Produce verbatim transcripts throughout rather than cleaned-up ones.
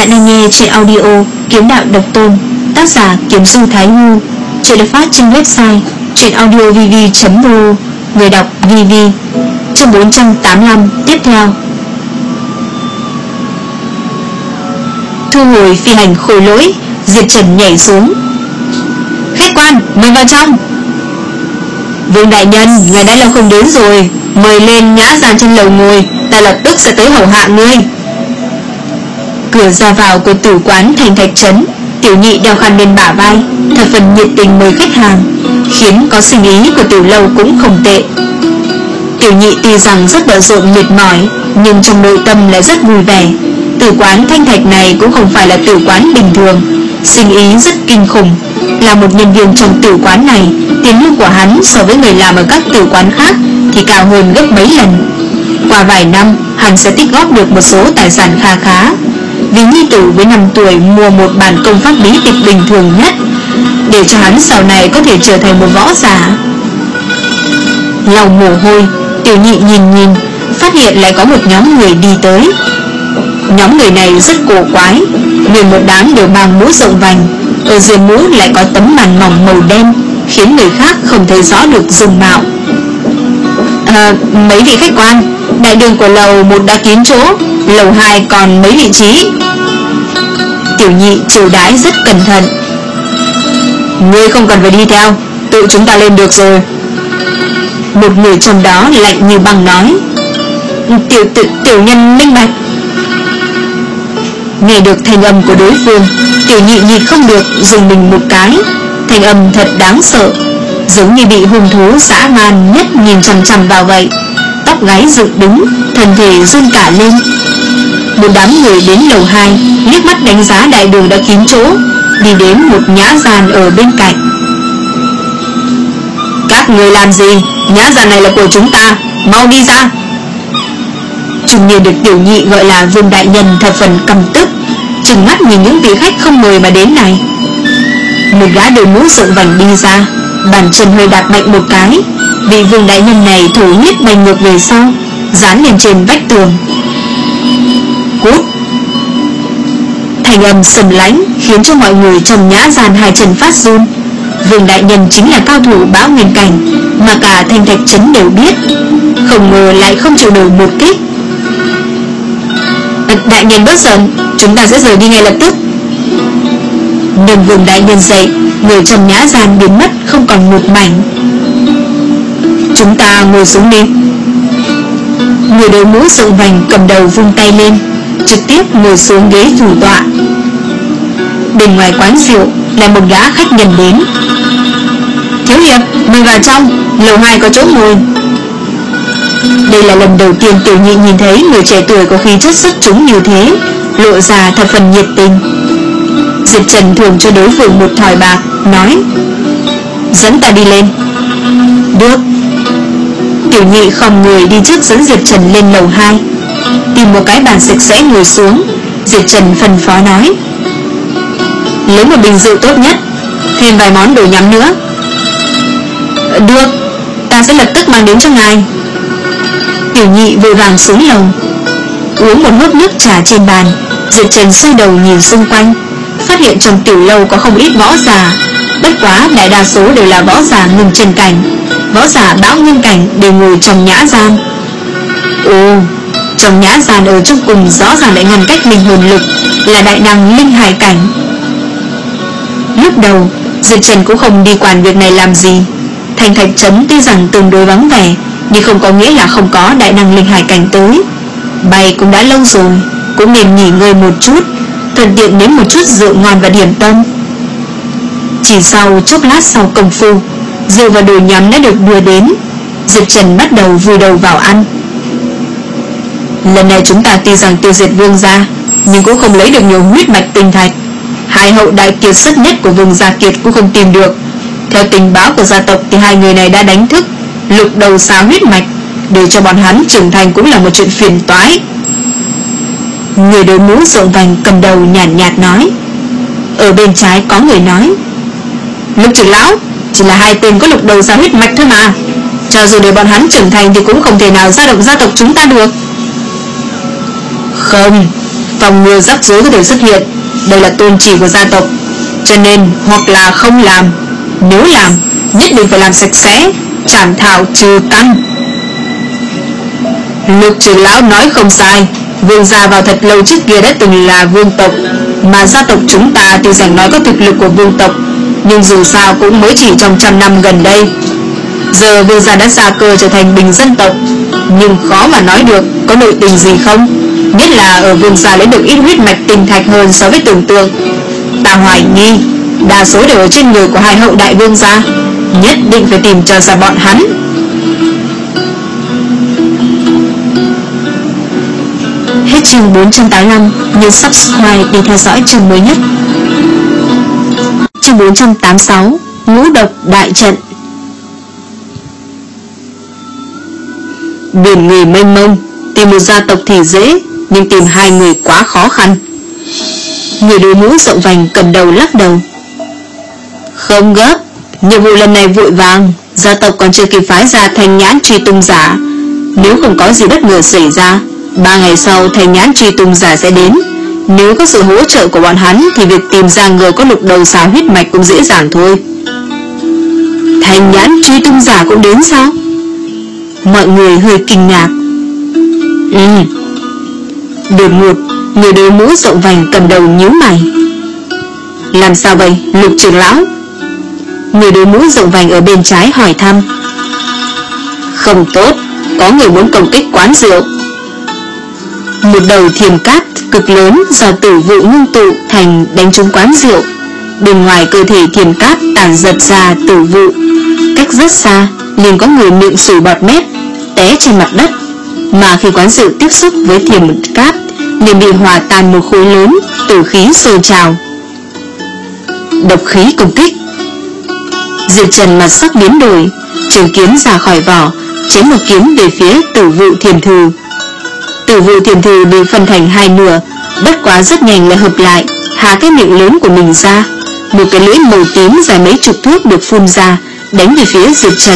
Bạn đang nghe trên audio Kiếm Đạo Độc Tôn, tác giả Kiếm Du Thái Nhu. Chuyện được phát trên website chuyenaudiovv chấm ro. Người đọc vê vê. Chương bốn trăm tám mươi lăm tiếp theo. Thu hồi phi hành khôi lỗi, Diệp Trần nhảy xuống. Khách quan, mời vào trong. Vương đại nhân, ngài đã lâu không đến rồi, mời lên nhã gian trên lầu ngồi, ta lập tức sẽ tới hầu hạ ngươi. Cửa ra vào của tử quán Thành Thạch Trấn, Tiểu Nhị đeo khăn bên bả vai, thập phần nhiệt tình mời khách hàng, khiến có sinh ý của tiểu lâu cũng không tệ. Tiểu Nhị tuy rằng rất bận rộn mệt mỏi, nhưng trong nội tâm lại rất vui vẻ. Tử quán Thanh Thạch này cũng không phải là tử quán bình thường, sinh ý rất kinh khủng. Là một nhân viên trong tử quán này, tiền lương của hắn so với người làm ở các tử quán khác thì cao hơn gấp mấy lần. Qua vài năm, hắn sẽ tích góp được một số tài sản kha khá. Vì nhi tử với năm tuổi mua một bản công pháp bí tịch bình thường nhất, để cho hắn sau này có thể trở thành một võ giả. Lau mồ hôi, Tiểu Nhị nhìn nhìn, phát hiện lại có một nhóm người đi tới. Nhóm người này rất cổ quái, nguyên một đám đều mang mũ rộng vành, ở dưới mũ lại có tấm màn mỏng màu đen, khiến người khác không thấy rõ được dung mạo. À, mấy vị khách quan, đại đường của lầu một đã kín chỗ, lầu hai còn mấy vị trí. Tiểu Nhị chiêu đãi rất cẩn thận. Ngươi không cần phải đi theo, tự chúng ta lên được rồi. Một người trong đó lạnh như băng nói. Tiểu tiểu, tiểu nhân minh bạch. Nghe được thanh âm của đối phương, Tiểu Nhị nhịn không được dùng mình một cái. Thanh âm thật đáng sợ, giống như bị hung thú dã man nhất nhìn chằm chằm vào vậy. Tóc gáy dựng đứng, thân thể run cả lên. Một đám người đến lầu hai, liếc mắt đánh giá đại đường đã kín chỗ, đi đến một nhã gian ở bên cạnh. Các người làm gì? Nhã gian này là của chúng ta, mau đi ra. Trung niên được Tiểu Nhị gọi là Vương đại nhân thập phần căm tức, trừng mắt nhìn những vị khách không mời mà đến này. Một gã đội mũ rộng vành đi ra, bàn chân hơi đạp mạnh một cái, vị Vương đại nhân này thổ huyết bay ngược về sau, dán lên trên vách tường. Cút! Thành âm sầm lãnh khiến cho mọi người trong nhã gian hai chân phát run. Vương đại nhân chính là cao thủ Bão Nguyên cảnh mà cả Thanh Thạch Trấn đều biết, không ngờ lại không chịu nổi một kích. Đại nhân bớt giận, chúng ta sẽ rời đi ngay lập tức. Nâng Vương đại nhân dậy, người trong nhã gian biến mất không còn một mảnh. Chúng ta ngồi xuống đi. Người đội mũ rộng vành cầm đầu vung tay lên, trực tiếp ngồi xuống ghế thủ tọa. Bên ngoài quán rượu là một gã khách nhân đến. Thiếu hiệp, mời vào trong, lầu hai có chỗ ngồi. Đây là lần đầu tiên Tiểu Nhị nhìn thấy người trẻ tuổi có khí chất xuất chúng như thế, lộ ra thập phần nhiệt tình. Diệp Trần thường cho đối phương một thỏi bạc, nói: dẫn ta đi lên. Được. Tiểu Nhị khom người đi trước dẫn Diệp Trần lên lầu hai, tìm một cái bàn sạch sẽ ngồi xuống. Diệp Trần phân phó nói: lấy một bình rượu tốt nhất, thêm vài món đồ nhắm nữa. Được, ta sẽ lập tức mang đến cho ngài. Tiểu Nhị vội vàng xuống lầu, uống một hớp nước trà trên bàn. Diệp Trần xoay đầu nhìn xung quanh, phát hiện trong tiểu lâu có không ít võ giả, bất quá đại đa số đều là võ giả ngừng chân cảnh. Võ giả Bão Nguyên cảnh đều ngồi trong nhã gian. Ồ, trong nhã gian ở trong cùng rõ ràng lại ngăn cách linh hồn lực, là đại năng linh hải cảnh. Lúc đầu Diệp Trần cũng không đi quản việc này làm gì. Thành Thạch Trấn tuy rằng tương đối vắng vẻ, nhưng không có nghĩa là không có đại năng linh hải cảnh tới. Bay cũng đã lâu rồi, cũng nên nghỉ ngơi một chút, thuận tiện nếm một chút rượu ngon và điểm tâm. Chỉ sau chốc lát sau công phu, rượu và đồ nhắm đã được đưa đến. Diệp Trần bắt đầu vùi đầu vào ăn. Lần này chúng ta tuy rằng tiêu diệt Vương gia, nhưng cũng không lấy được nhiều huyết mạch tinh thạch. Hai hậu đại kiệt xuất nhất của Vương gia Kiệt cũng không tìm được. Theo tình báo của gia tộc thì hai người này đã đánh thức lục đầu xá huyết mạch, để cho bọn hắn trưởng thành cũng là một chuyện phiền toái. Người đội mũ rộng vành cầm đầu nhàn nhạt, nhạt nói. Ở bên trái có người nói: Lục trưởng lão, chỉ là hai tên có lục đầu xá huyết mạch thôi mà, cho dù để bọn hắn trưởng thành thì cũng không thể nào ra động gia tộc chúng ta được. Không, phòng ngừa rắc rối có thể xuất hiện. Đây là tôn chỉ của gia tộc, cho nên hoặc là không làm, nếu làm nhất định phải làm sạch sẽ, chảm thảo trừ căn. Lục trưởng lão nói không sai. Vương gia vào thật lâu trước kia đã từng là vương tộc, mà gia tộc chúng ta tuy rằng nói có thực lực của vương tộc, nhưng dù sao cũng mới chỉ trong trăm năm gần đây. Giờ vương gia đã xa cơ trở thành bình dân tộc, nhưng khó mà nói được có nội tình gì không. Nhất là ở vương gia lấy được ít huyết mạch tinh thạch hơn so với tưởng tượng. Ta hoài nghi đa số đều ở trên người của hai hậu đại vương gia. Nhất định phải tìm cho ra bọn hắn. Hết chương bốn trăm tám mươi lăm. Nhớ subscribe để theo dõi chương mới nhất. Chương bốn trăm tám mươi sáu. Ngũ độc đại trận. Biển người mênh mông, tìm một gia tộc thì dễ, nhưng tìm hai người quá khó khăn. Người đội mũ rộng vành cầm đầu lắc đầu. Không gấp, nhiệm vụ lần này vội vàng, gia tộc còn chưa kịp phái ra Thanh Nhãn truy tung giả. Nếu không có gì bất ngờ xảy ra, ba ngày sau Thanh Nhãn truy tung giả sẽ đến. Nếu có sự hỗ trợ của bọn hắn thì việc tìm ra người có lục đầu xà huyết mạch cũng dễ dàng thôi. Thanh Nhãn truy tung giả cũng đến sao? Mọi người hơi kinh ngạc. Ừ. Đột ngột, người đội mũ rộng vành cầm đầu nhíu mày. Làm sao vậy, Lục trưởng lão? Người đội mũ rộng vành ở bên trái hỏi thăm. Không tốt, có người muốn công kích quán rượu. Một đầu thiềm cát cực lớn do tử vụ ngưng tụ thành đánh trúng quán rượu. Bên ngoài cơ thể thiềm cát tản giật ra tử vụ. Cách rất xa liền có người miệng sùi bọt mép, té trên mặt đất. Mà khi quán rượu tiếp xúc với thiềm cát liền bị hòa tan một khối lớn, tử khí sôi trào. Độc khí công kích. Diệp Trần mặt sắc biến đổi, trường kiếm ra khỏi vỏ, chém một kiếm về phía tử vụ thiềm thù. Tử vụ thiềm thù bị phân thành hai nửa, bất quá rất nhanh lại hợp lại, hạ cái miệng lớn của mình ra. Một cái lưỡi màu tím dài mấy chục thước được phun ra, đánh về phía Diệp Trần.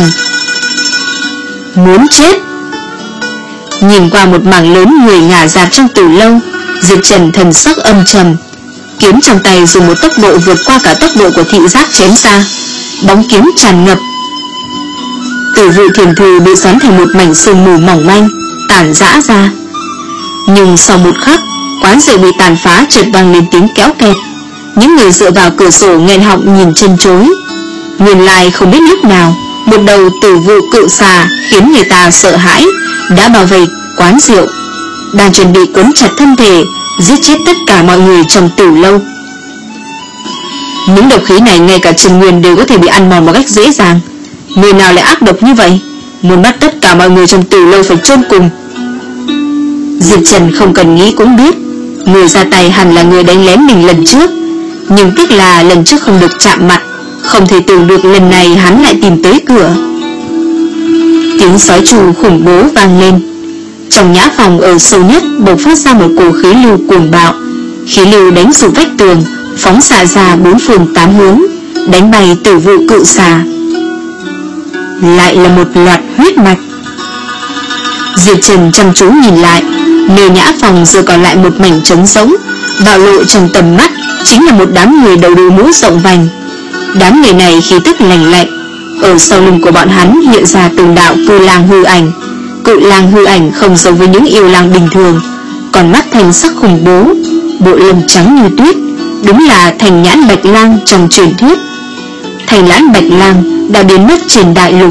Muốn chết. Nhìn qua một mảng lớn người ngả dạp trong tủ lâu, Diệp Trần thần sắc âm trầm. Kiếm trong tay dùng một tốc độ vượt qua cả tốc độ của thị giác chém ra, bóng kiếm tràn ngập. Tử vụ thiềm thù bị xoắn thành một mảnh sương mù mỏng manh, tản rã ra. Nhưng sau một khắc, quán rượu bị tàn phá chợt vang lên tiếng kéo kẹt. Những người dựa vào cửa sổ nghẹn họng nhìn chân chối. Nguyên lai không biết lúc nào, một đầu tử vụ cự xà khiến người ta sợ hãi đã bảo vệ quán rượu, đang chuẩn bị quấn chặt thân thể, giết chết tất cả mọi người trong tủ lâu. Những độc khí này ngay cả Trần Nguyên đều có thể bị ăn mòn một cách dễ dàng. Người nào lại ác độc như vậy, muốn bắt tất cả mọi người trong tủ lâu phải chôn cùng. Diệp Trần không cần nghĩ cũng biết, người ra tay hẳn là người đánh lén mình lần trước. Nhưng tiếc là lần trước không được chạm mặt, không thể tưởng được lần này hắn lại tìm tới cửa. Tiếng sói trù khủng bố vang lên. Trong nhã phòng ở sâu nhất bộc phát ra một cổ khí lưu cuồng bạo. Khí lưu đánh sụp vách tường, phóng xạ ra bốn phương tám hướng, đánh bay tử vụ cự xà. Lại là một loạt huyết mạch. Diệp Trần chăm chú nhìn lại, nơi nhã phòng giờ còn lại một mảnh trống rỗng. Bạo lộ trong tầm mắt chính là một đám người đầu đội mũ rộng vành. Đám người này khí tức lạnh lạnh. Ở sau lưng của bọn hắn hiện ra từng đạo cự lang hư ảnh. Cự lang hư ảnh không giống với những yêu lang bình thường, còn mắt thành sắc khủng bố, bộ lông trắng như tuyết, đúng là Thành Nhãn Bạch Lang trong truyền thuyết. Thành Nhãn Bạch Lang đã biến mất trên đại lục.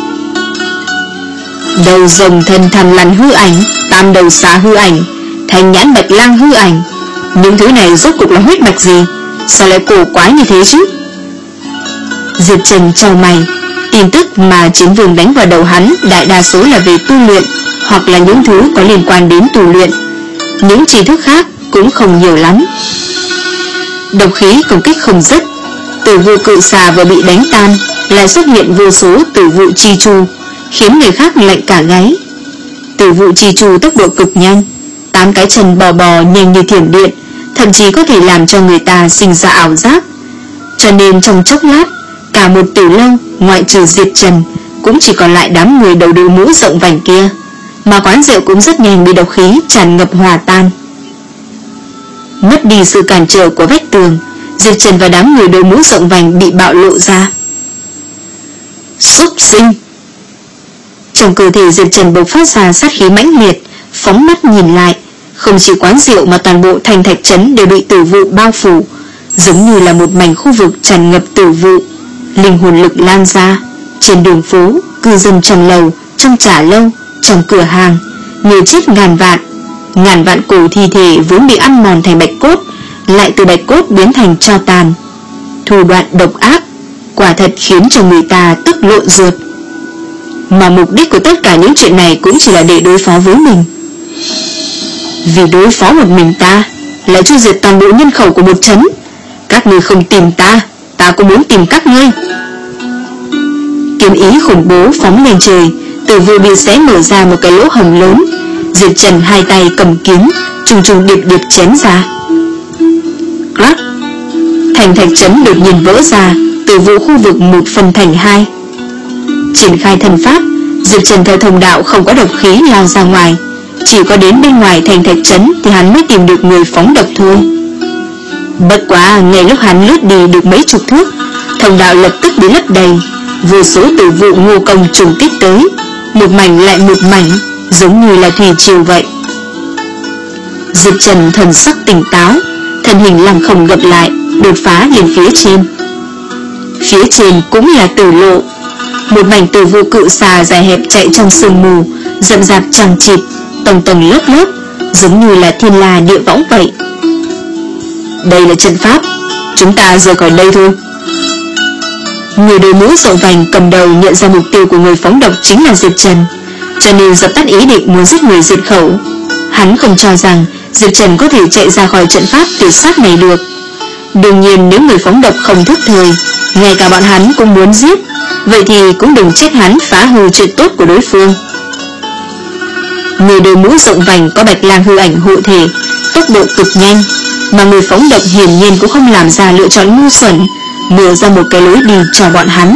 Đầu rồng thân thằn lằn hư ảnh, tam đầu xà hư ảnh, Thành Nhãn Bạch Lang hư ảnh. Những thứ này rốt cuộc là huyết mạch gì? Sao lại cổ quái như thế chứ? Diệp Trần chau mày. Tin tức mà chiến vương đánh vào đầu hắn đại đa số là về tu luyện, hoặc là những thứ có liên quan đến tu luyện. Những tri thức khác cũng không nhiều lắm. Độc khí công kích không dứt. Tử vụ cự xà vừa bị đánh tan, lại xuất hiện vô số tử vụ chi chu, khiến người khác lạnh cả gáy. Tử vụ chi chu tốc độ cực nhanh, tám cái chân bò bò nhanh như thiểm điện, thậm chí có thể làm cho người ta sinh ra ảo giác. Cho nên trong chốc lát, cả một tử lâu ngoại trừ Diệp Trần cũng chỉ còn lại đám người đầu đội mũ rộng vành kia, mà quán rượu cũng rất nhanh bị độc khí tràn ngập hòa tan. Mất đi sự cản trở của vách tường, Diệp Trần và đám người đội mũ rộng vành bị bạo lộ ra. Súc sinh! Trong cơ thể Diệp Trần bộc phát ra sát khí mãnh liệt. Phóng mắt nhìn lại, không chỉ quán rượu mà toàn bộ thành Thạch Trấn đều bị tử vụ bao phủ, giống như là một mảnh khu vực tràn ngập tử vụ. Linh hồn lực lan ra. Trên đường phố, cư dân trong lầu, trong trà lâu, trong cửa hàng, người chết ngàn vạn. Ngàn vạn cổ thi thể vốn bị ăn mòn thành bạch cốt, lại từ bạch cốt biến thành tro tàn. Thủ đoạn độc ác, quả thật khiến cho người ta tức lộn ruột. Mà mục đích của tất cả những chuyện này cũng chỉ là để đối phó với mình. Vì đối phó một mình ta lại chu diệt toàn bộ nhân khẩu của một trấn. Các ngươi không tìm ta, ta cũng muốn tìm các ngươi. Kiếm ý khủng bố phóng lên trời, tử vụ bị xé mở ra một cái lỗ hổng lớn. Diệp Trần hai tay cầm kiếm, trùng trùng điệp điệp chém ra. Crack! Thành Thạch Trấn đột nhiên vỡ ra, tử vụ khu vực một phần thành hai. Triển khai thần pháp, Diệp Trần theo thông đạo không có độc khí lao ra ngoài. Chỉ có đến bên ngoài thành Thạch Trấn thì hắn mới tìm được người phóng độc thôi. Bất quá ngay lúc hắn lướt đi được mấy chục thước, thông đạo lập tức bị lấp đầy. Vô số tử vụ ngô công trùng kích tới, một mảnh lại một mảnh, giống như là thủy triều vậy. Diệp Trần thần sắc tỉnh táo, thân hình lăng không gập lại, đột phá lên phía trên. Phía trên cũng là tử lộ, một mảnh tử vụ cự xà dài hẹp chạy trong sương mù, rậm rạp chằng chịt, tầng tầng lớp lớp, giống như là thiên la địa võng vậy. Đây là trận pháp, chúng ta rời khỏi đây thôi. Người đội mũ rộng vành cầm đầu nhận ra mục tiêu của người phóng độc chính là Diệp Trần, cho nên dập tắt ý định muốn giết người diệt khẩu. Hắn không cho rằng Diệp Trần có thể chạy ra khỏi trận pháp tuyệt sát này được. Đương nhiên nếu người phóng độc không thức thời, ngay cả bọn hắn cũng muốn giết, vậy thì cũng đừng trách hắn phá hư chuyện tốt của đối phương. Người đội mũ rộng vành có bạch lang hư ảnh hộ thể, tốc độ cực nhanh, mà người phóng độc hiển nhiên cũng không làm ra lựa chọn ngu xuẩn, mở ra một cái lối đi cho bọn hắn.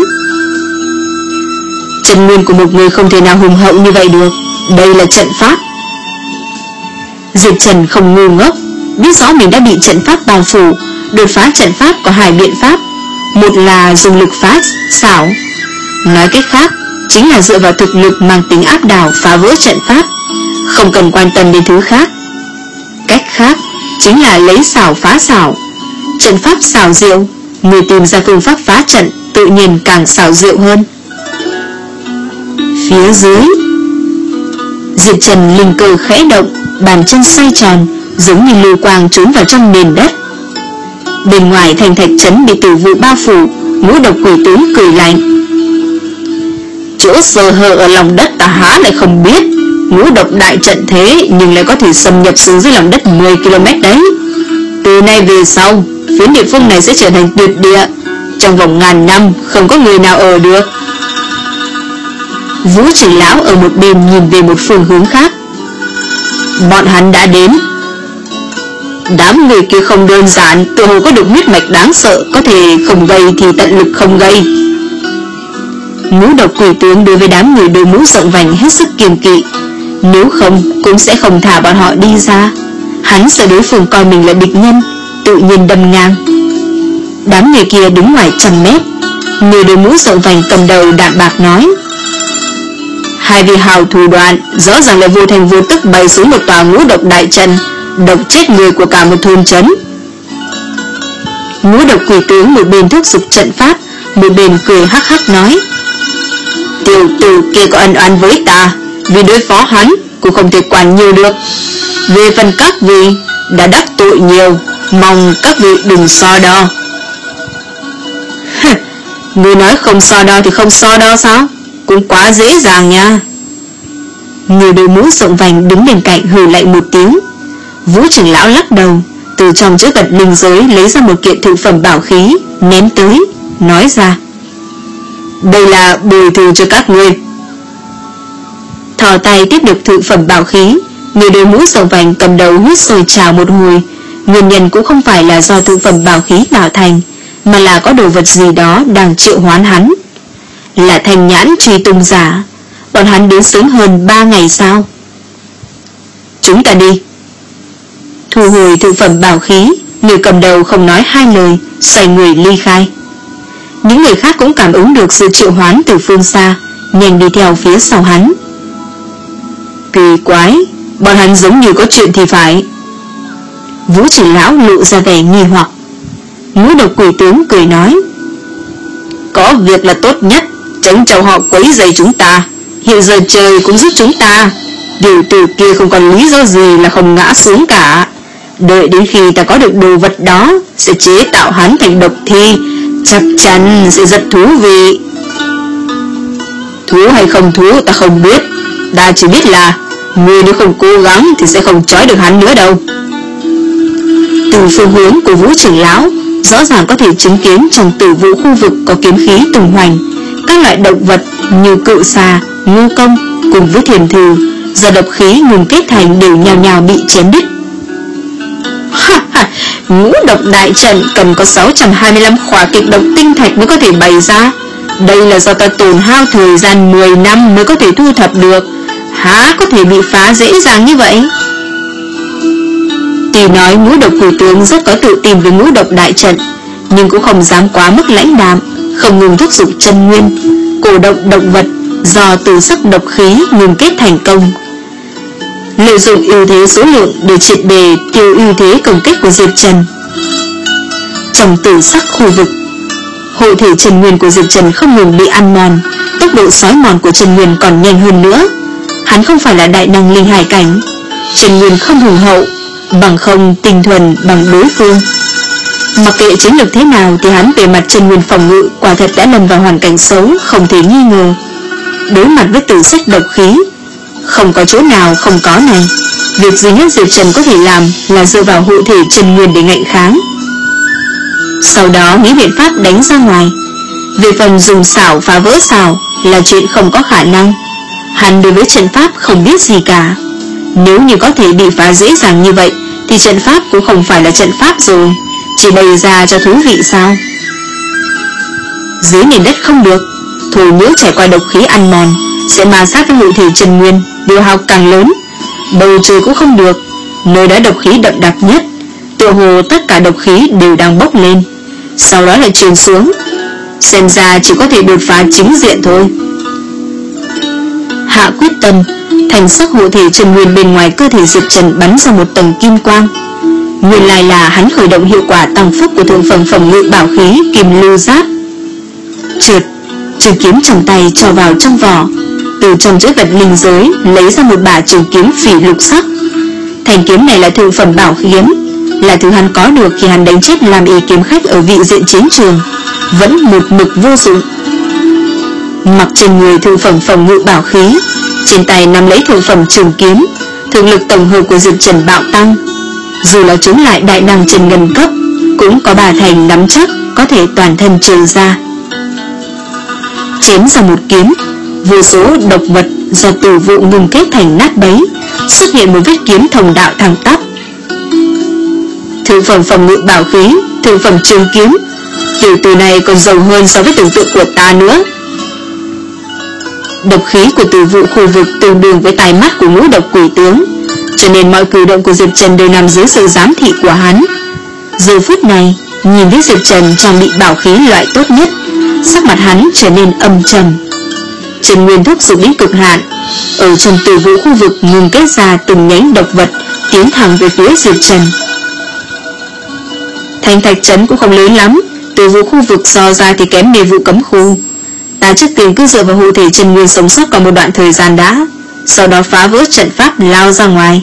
Chân nguyên của một người không thể nào hùng hậu như vậy được, đây là trận pháp. Diệp Trần không ngu ngốc, biết rõ mình đã bị trận pháp bao phủ. Đột phá trận pháp có hai biện pháp, một là dùng lực phá xảo, nói cách khác chính là dựa vào thực lực mang tính áp đảo phá vỡ trận pháp, không cần quan tâm đến thứ khác. Cách khác chính là lấy xảo phá xảo. Trận pháp xảo diệu, người tìm ra phương pháp phá trận tự nhiên càng xảo diệu hơn. Phía dưới, Diệp Trần linh cơ khẽ động, bàn chân xoay tròn, giống như lưu quang trốn vào trong nền đất. Bên ngoài thành Thạch Trấn bị tử vụ bao phủ, ngũ độc quỷ tướng cười lạnh. Chỗ sơ hở ở lòng đất ta há lại không biết. Ngũ độc đại trận thế nhưng lại có thể xâm nhập xuống dưới lòng đất mười ki lô mét đấy. Từ nay về sau, phiến địa phương này sẽ trở thành tuyệt địa, trong vòng ngàn năm không có người nào ở được. Vũ trưởng lão ở một bên nhìn về một phương hướng khác. Bọn hắn đã đến. Đám người kia không đơn giản, tựa hồ có được huyết mạch đáng sợ, có thể không gây thì tận lực không gây. Ngũ độc quỷ tướng đối với đám người đội mũ rộng vành hết sức kiêng kỵ, nếu không cũng sẽ không thả bọn họ đi ra. Hắn sợ đối phương coi mình là địch nhân, tự nhiên đâm ngang. Đám người kia đứng ngoài trăm mét. Người đội mũ rộng vành cầm đầu đạm bạc nói: hai vị hào thủ đoạn, rõ ràng là vô thành vô tức bày xuống một tòa ngũ độc đại trận, độc chết người của cả một thôn trấn. Ngũ độc quỷ tướng một bên thúc giục trận pháp, một bên cười hắc hắc nói: tiểu tử kia có ân oán với ta, vì đối phó hắn cũng không thể quản nhiều được. Về phần các vị đã đắc tội nhiều, mong các vị đừng so đo. Người nói không so đo thì không so đo sao? Cũng quá dễ dàng nha. Người đội mũ rộng vành đứng bên cạnh hừ lại một tiếng. Vũ trưởng lão lắc đầu, từ trong chữ vật linh giới lấy ra một kiện thực phẩm bảo khí, ném tới, nói ra: đây là bồi thường cho các ngươi. Thò tay tiếp được thực phẩm bảo khí, người đội mũ rộng vành cầm đầu huyết sôi trào một hồi. Nguyên nhân cũng không phải là do thực phẩm bảo khí tạo thành, mà là có đồ vật gì đó đang triệu hoán hắn. Là thành nhãn truy tung giả. Bọn hắn đến sớm hơn ba ngày sao? Chúng ta đi. Thu hồi thực phẩm bảo khí, người cầm đầu không nói hai lời, xoay người ly khai. Những người khác cũng cảm ứng được sự triệu hoán từ phương xa, nhanh đi theo phía sau hắn. Kỳ quái, bọn hắn giống như có chuyện thì phải. Vũ trưởng lão lộ ra vẻ nghi hoặc. Ngũ độc quỷ tướng cười nói, có việc là tốt nhất, tránh cho họ quấy rầy chúng ta. Hiện giờ trời cũng giúp chúng ta, điều tử kia không còn lý do gì là không ngã xuống cả. Đợi đến khi ta có được đồ vật đó, sẽ chế tạo hắn thành độc thi, chắc chắn sẽ rất thú vị. Thú hay không thú ta không biết, ta chỉ biết là ngươi nếu không cố gắng thì sẽ không trói được hắn nữa đâu. Từ phương hướng của Vũ trưởng lão, rõ ràng có thể chứng kiến trong tử vũ khu vực có kiếm khí tung hoành. Các loại động vật như cự xà, ngưu công cùng với thiền thừ do độc khí ngừng kết thành đều nhào nhào bị chém đứt. Ngũ độc đại trận cần có sáu trăm hai mươi lăm khỏa kịch độc tinh thạch mới có thể bày ra. Đây là do ta tổn hao thời gian mười năm mới có thể thu thập được, há có thể bị phá dễ dàng như vậy. Tuy nói ngũ độc quỷ tướng rất có tự tin với ngũ độc đại trận, nhưng cũng không dám quá mức lãnh đạm, không ngừng thúc giục chân nguyên, cổ động động vật do từ sắc độc khí ngừng kết thành công, lợi dụng ưu thế số lượng để triệt đề tiêu ưu thế công kích của Diệp Trần. Trong tử sắc khu vực, hộ thể chân nguyên của Diệp Trần không ngừng bị ăn mòn, tốc độ xói mòn của chân nguyên còn nhanh hơn nữa. Hắn không phải là đại năng linh hải cảnh, chân nguyên không hùng hậu, bằng không tinh thuần bằng đối phương. Mặc kệ chiến lược thế nào thì hắn về mặt chân nguyên phòng ngự quả thật đã lâm vào hoàn cảnh xấu, không thể nghi ngờ. Đối mặt với tử sắc độc khí, không có chỗ nào không có này. Việc duy nhất Diệp Trần có thể làm là dựa vào hộ thể chân nguyên để ngạnh kháng, sau đó nghĩ biện pháp đánh ra ngoài. Về phần dùng xảo phá vỡ xảo là chuyện không có khả năng. Hắn đối với trận pháp không biết gì cả. Nếu như có thể bị phá dễ dàng như vậy thì trận pháp cũng không phải là trận pháp rồi, chỉ bày ra cho thú vị sao? Dưới nền đất không được, thổ nhưỡng trải qua độc khí ăn mòn sẽ ma sát với hộ thể chân nguyên, tiêu hao càng lớn. Bầu trời cũng không được, nơi đó độc khí đậm đặc nhất, tựa hồ tất cả độc khí đều đang bốc lên, sau đó lại truyền xuống. Xem ra chỉ có thể đột phá chính diện thôi. Hạ quyết tâm, thành sắc hộ thể chân nguyên bên ngoài cơ thể Diệp Trần bắn ra một tầng kim quang. Nguyên lai là hắn khởi động hiệu quả tăng phúc của thượng phẩm phòng ngự bảo khí Kim Lưu Giáp. Trượt, trường kiếm trong tay cho vào trong vỏ, từ trong chữ vật linh giới lấy ra một bả trường kiếm phỉ lục sắc. Thanh kiếm này là thượng phẩm bảo kiếm, là thứ hắn có được khi hắn đánh chết làm y kiếm khách ở vị diện chiến trường, vẫn một mực vô dụng. Mặc trên người thượng phẩm phòng ngự bảo khí, trên tay nắm lấy thượng phẩm trường kiếm, thực lực tổng hợp của Diệp Trần bạo tăng. Dù là chống lại đại năng Trần Ngân cấp, cũng có bà thành nắm chắc có thể toàn thân trừ ra. Chém ra một kiếm, vô số độc vật do tử vụ ngừng kết thành nát bấy, xuất hiện một vết kiếm thông đạo thẳng tắp. Thượng phẩm phòng ngự bảo khí, thượng phẩm trường kiếm, tiểu tử này còn giàu hơn so với tưởng tượng của ta nữa. Độc khí của tử vụ khu vực tương đương với tai mắt của ngũ độc quỷ tướng, cho nên mọi cử động của Diệp Trần đều nằm dưới sự giám thị của hắn. Giờ phút này, nhìn thấy Diệp Trần trang bị bảo khí loại tốt nhất, sắc mặt hắn trở nên âm trầm. Chân nguyên thúc giục đến cực hạn, ở trong tử vụ khu vực ngừng kết ra từng nhánh độc vật tiến thẳng về phía Diệp Trần. Thành thạch trấn cũng không lớn lắm, tử vụ khu vực so ra thì kém mê vụ cấm khu. Ta trước tiên cứ dựa vào hộ thể chân nguyên sống sót còn một đoạn thời gian đã, sau đó phá vỡ trận pháp lao ra ngoài.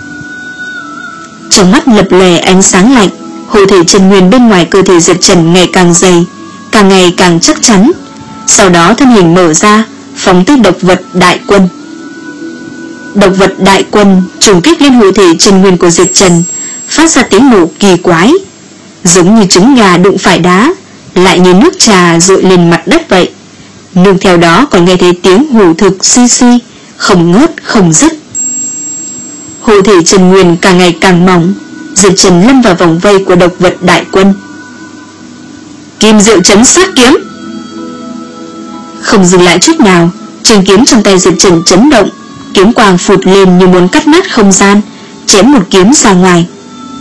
Trong mắt lập lè ánh sáng lạnh, hộ thể chân nguyên bên ngoài cơ thể Diệp Trần ngày càng dày, càng ngày càng chắc chắn. Sau đó thân hình mở ra, phóng tới độc vật đại quân. Độc vật đại quân trùng kích lên hộ thể chân nguyên của Diệp Trần, phát ra tiếng nổ kỳ quái, giống như trứng gà đụng phải đá, lại như nước trà dội lên mặt đất vậy. Nương theo đó còn nghe thấy tiếng hủ thực suy suy, không ngớt không dứt. Hộ thể chân nguyên càng ngày càng mỏng, Diệp Trần lâm vào vòng vây của độc vật đại quân. Kim Diệu Chấn Sát Kiếm. Không dừng lại chút nào, trường kiếm trong tay Diệp Trần chấn động, kiếm quang phụt lên như muốn cắt nát không gian, chém một kiếm ra ngoài.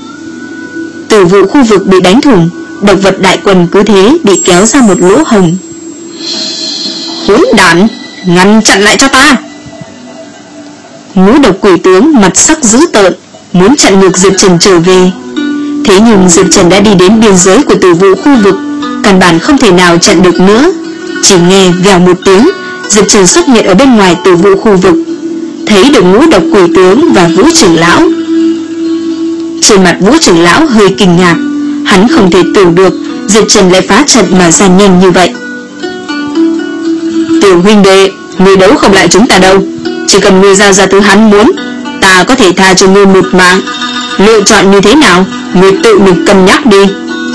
Tử vụ khu vực bị đánh thủng, độc vật đại quần cứ thế bị kéo ra một lỗ hồng. Hỗn đản, ngăn chặn lại cho ta! Ngũ độc quỷ tướng mặt sắc dữ tợn, muốn chặn ngược Diệp Trần trở về. Thế nhưng Diệp Trần đã đi đến biên giới của tử vụ khu vực, căn bản không thể nào chặn được nữa. Chỉ nghe vèo một tiếng, Diệp Trần xuất hiện ở bên ngoài tử vụ khu vực, thấy được ngũ độc quỷ tướng và Vũ trưởng lão. Trên mặt Vũ trưởng lão hơi kinh ngạc, hắn không thể tưởng được Diệp Trần lại phá trận mà ra nhanh như vậy. Tiểu huynh đệ, người đấu không lại chúng ta đâu, chỉ cần người giao ra thứ hắn muốn, ta có thể tha cho ngươi một mạng. Lựa chọn như thế nào, người tự mình cân nhắc đi.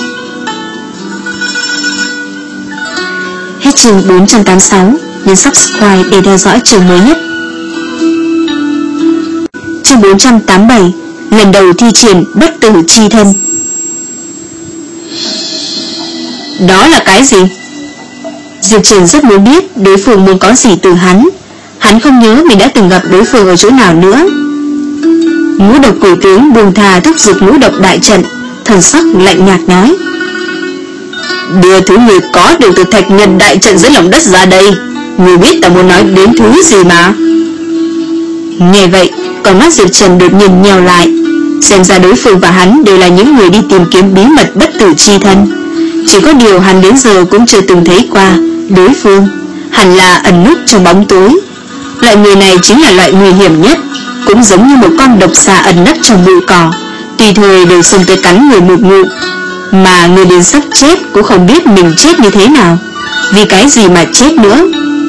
Hết chương bốn trăm tám mươi sáu, nhấn subscribe để theo dõi chương mới nhất. Chương bốn trăm tám mươi bảy, lần đầu thi triển bất tử chi thân. Đó là cái gì? Diệp Trần rất muốn biết đối phương muốn có gì từ hắn. Hắn không nhớ mình đã từng gặp đối phương ở chỗ nào nữa. Ngũ độc quỷ tướng buông thà thúc giục ngũ độc đại trận, thần sắc lạnh nhạt nói: đưa thứ người có được từ thạch nhân đại trận dưới lòng đất ra đây. Người biết ta muốn nói đến thứ gì mà. Nghe vậy, con mắt Diệp Trần đột nhiên nheo lại. Xem ra đối phương và hắn đều là những người đi tìm kiếm bí mật bất tử chi thân. Chỉ có điều hắn đến giờ cũng chưa từng thấy qua đối phương, hẳn là ẩn núp trong bóng tối. Loại người này chính là loại nguy hiểm nhất, cũng giống như một con độc xà ẩn nấp trong bụi cỏ, tùy thời đều xông tới cắn người một ngụm. Mà người đến sắp chết cũng không biết mình chết như thế nào, vì cái gì mà chết nữa.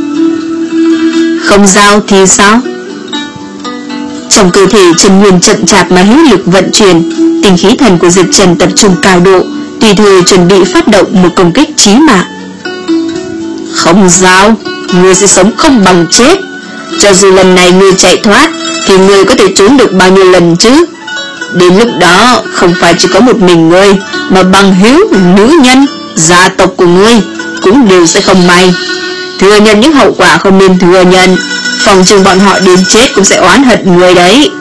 Không giao thì sao? Trong cơ thể Trần Nguyên chậm chạp mà hữu lực vận chuyển, tinh khí thần của Diệp Trần tập trung cao độ, tùy thời chuẩn bị phát động một công kích chí mạng. Không giao, ngươi sẽ sống không bằng chết. Cho dù lần này ngươi chạy thoát, thì ngươi có thể trốn được bao nhiêu lần chứ? Đến lúc đó không phải chỉ có một mình ngươi, mà bằng hữu, nữ nhân, gia tộc của ngươi cũng đều sẽ không may. Thừa nhận những hậu quả không nên thừa nhận, phòng chừng bọn họ đến chết cũng sẽ oán hận người đấy.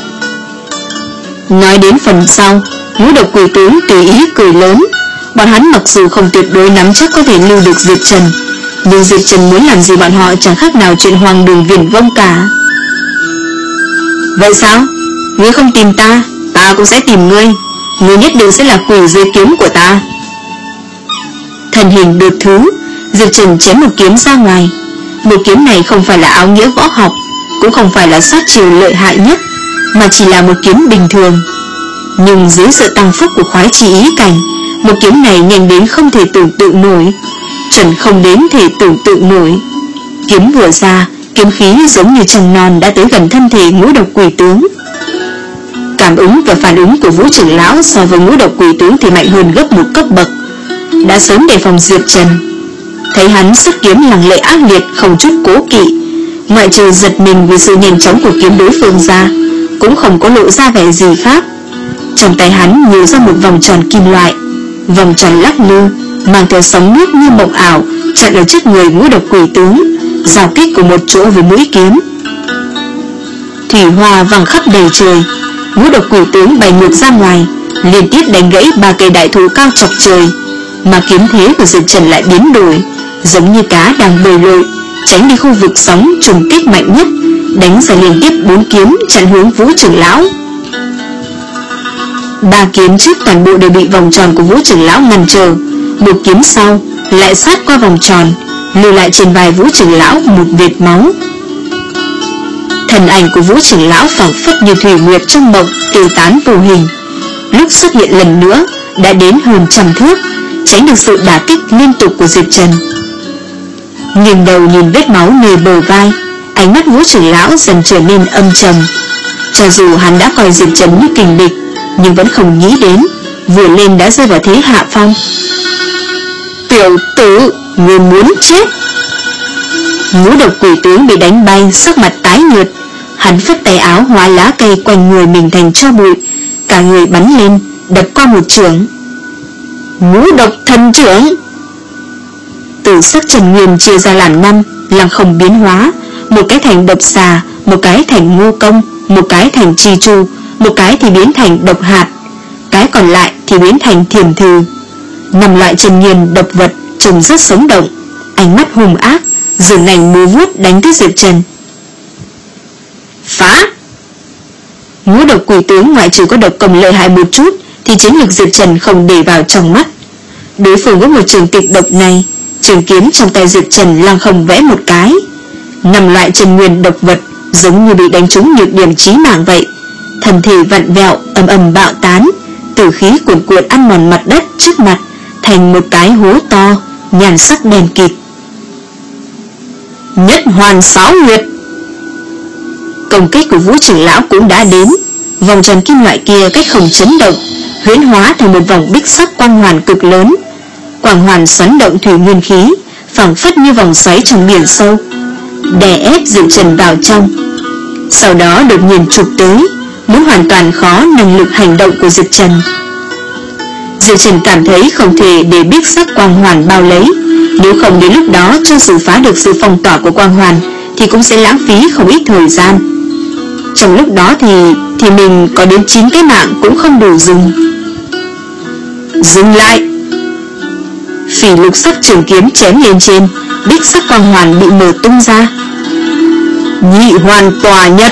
Nói đến phần sau, ngũ độc quỷ tướng tùy ý cười lớn. Bọn hắn mặc dù không tuyệt đối nắm chắc có thể lưu được Diệp Trần, nhưng Diệp Trần muốn làm gì bọn họ chẳng khác nào chuyện hoang đường viển vông cả. Vậy sao? Ngươi không tìm ta, ta cũng sẽ tìm ngươi. Ngươi nhất định sẽ là quỷ dưới kiếm của ta. Thần hình đột thứ, Diệp Trần chém một kiếm ra ngoài. Một kiếm này không phải là áo nghĩa võ học, cũng không phải là sát chiêu lợi hại nhất, mà chỉ là một kiếm bình thường. Nhưng dưới sự tăng phúc của khoái chi ý cảnh, một kiếm này nhanh đến không thể tưởng tượng nổi, chuẩn không đến thể tưởng tượng nổi. Kiếm vừa ra, kiếm khí giống như trăng non đã tới gần thân thể ngũ độc quỷ tướng. Cảm ứng và phản ứng của Vũ trưởng lão so với ngũ độc quỷ tướng thì mạnh hơn gấp một cấp bậc, đã sớm đề phòng Diệp Trần. Thấy hắn xuất kiếm lăng lệ ác liệt, không chút cố kỵ, ngoại trừ giật mình vì sự nhanh chóng của kiếm đối phương ra, cũng không có lộ ra vẻ gì khác. Trong tay hắn nhiều ra một vòng tròn kim loại, vòng tròn lắc lư, mang theo sóng nước như mộng ảo, chặn ở trước người ngũ độc quỷ tướng, giao kích của một chỗ với mũi kiếm. Thủy hoa văng khắp đầy trời, ngũ độc quỷ tướng bay ngược ra ngoài, liên tiếp đánh gãy ba cây đại thụ cao chọc trời. Mà kiếm thế của Diệp Trần lại biến đổi, giống như cá đang bơi lội, tránh đi khu vực sóng trùng kích mạnh nhất, đánh ra liên tiếp bốn kiếm chặn hướng Vũ trưởng lão. Ba kiếm trước toàn bộ đều bị vòng tròn của Vũ trưởng lão ngăn trở, một kiếm sau lại sát qua vòng tròn, lưu lại trên vai Vũ trưởng lão một vệt máu. Thần ảnh của Vũ trưởng lão phảng phất như thủy nguyệt trong mộng, tiêu tán vô hình. Lúc xuất hiện lần nữa đã đến hơn trăm thước, tránh được sự đả kích liên tục của Diệp Trần. Nghiêng đầu nhìn vết máu nơi bờ vai, ánh mắt Vũ trưởng lão dần trở nên âm trầm. Cho dù hắn đã coi Diệp Trần như kình địch, nhưng vẫn không nghĩ đến vừa lên đã rơi vào thế hạ phong. Tiểu tử, người muốn chết! Ngũ độc quỷ tướng bị đánh bay, sắc mặt tái nhợt. Hắn phất tay áo hóa lá cây quanh người mình thành tro bụi, cả người bắn lên, đập qua một chưởng. Ngũ độc thần trưởng! Tử sắc Trần Nguyên chia ra làm năm, lăng không biến hóa, một cái thành độc xà, một cái thành ngô công, một cái thành chi chu, một cái thì biến thành độc hạt, cái còn lại thì biến thành thiềm thừ. Năm loại chân nguyên độc vật trông rất sống động, ánh mắt hung ác, giường nành múa vuốt đánh tới Diệp Trần. Phá! Ngũ độc quỷ tướng ngoại trừ có độc công lợi hại một chút thì chiến lược Diệp Trần không để vào trong mắt. Đối phương với một trường kịch độc này, trường kiếm trong tay Diệp Trần lăng không vẽ một cái. Năm loại chân nguyên độc vật giống như bị đánh trúng nhược điểm chí mạng vậy, thân thể vặn vẹo ầm ầm bạo tán, tử khí cuồn cuộn ăn mòn mặt đất trước mặt thành một cái hố to, nhan sắc đen kịt. Nhất hoàn sáu nguyệt. Công kích của Vũ trưởng lão cũng đã đến. Vòng tròn kim loại kia cách không chấn động, huyễn hóa thành một vòng bích sắc quang hoàn cực lớn. Quang hoàn xoắn động thủy nguyên khí, phảng phất như vòng xoáy trong biển sâu, đè ép Diệp Trần vào trong. Sau đó đột nhiên chụp tới, muốn hoàn toàn khó năng lực hành động của Diệp Trần. Diệp Trần cảm thấy không thể để bích sắc quang hoàn bao lấy, nếu không đến lúc đó cho dù phá được sự phong tỏa của quang hoàn thì cũng sẽ lãng phí không ít thời gian. Trong lúc đó thì thì mình có đến chín cái mạng cũng không đủ dùng. Dừng lại! Phỉ lục sắc trường kiếm chém lên trên, bích sắc quang hoàn bị mở tung ra. Nhị hoàn tòa nhật.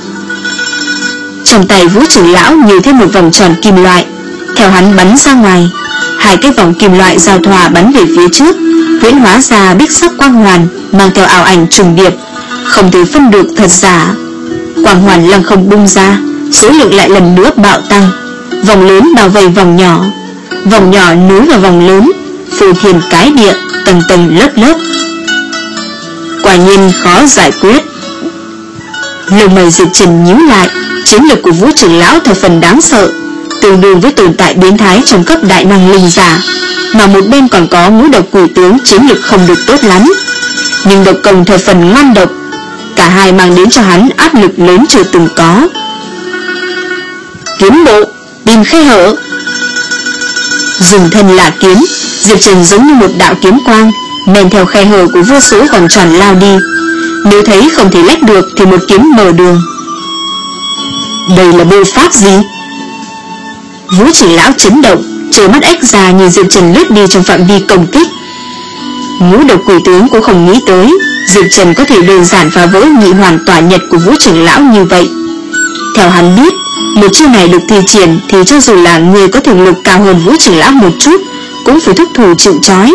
Trong tay Vũ trưởng lão nhiều thêm một vòng tròn kim loại, theo hắn bắn ra ngoài, hai cái vòng kim loại giao thoa bắn về phía trước, huyễn hóa ra bích sắc quang hoàn mang theo ảo ảnh trùng điệp, không thể phân được thật giả. Quang hoàn lăng không bung ra, số lượng lại lần nữa bạo tăng, vòng lớn bao vây vòng nhỏ, vòng nhỏ nối vào vòng lớn, phù thiên cái địa, tầng tầng lớp lớp. Quả nhiên khó giải quyết. Lông mày Diệp Trần nhíu lại, chiến lược của Vũ trưởng lão thật phần đáng sợ, tương đương với tồn tại biến thái trong cấp đại năng linh giả, mà một bên còn có ngũ độc quỷ tướng chiến lược không được tốt lắm, nhưng độc công thật phần ngoan độc. Cả hai mang đến cho hắn áp lực lớn chưa từng có. Kiếm bộ, tìm khe hở. Dùng thân là kiếm, Diệp Trần giống như một đạo kiếm quang, men theo khe hở của vô số vòng tròn lao đi. Nếu thấy không thể lách được thì một kiếm mở đường. Đây là bưu pháp gì? Vũ trưởng lão chấn động, trợn mắt ếch ra nhìn Diệp Trần lướt đi trong phạm vi công kích. Ngũ độc quỷ tướng cũng không nghĩ tới Diệp Trần có thể đơn giản phá vỡ nhị hoàn tỏa nhật của Vũ trưởng lão như vậy. Theo hắn biết, một chiêu này được thi triển thì cho dù là người có thực lực cao hơn Vũ trưởng lão một chút cũng phải thúc thủ chịu trói.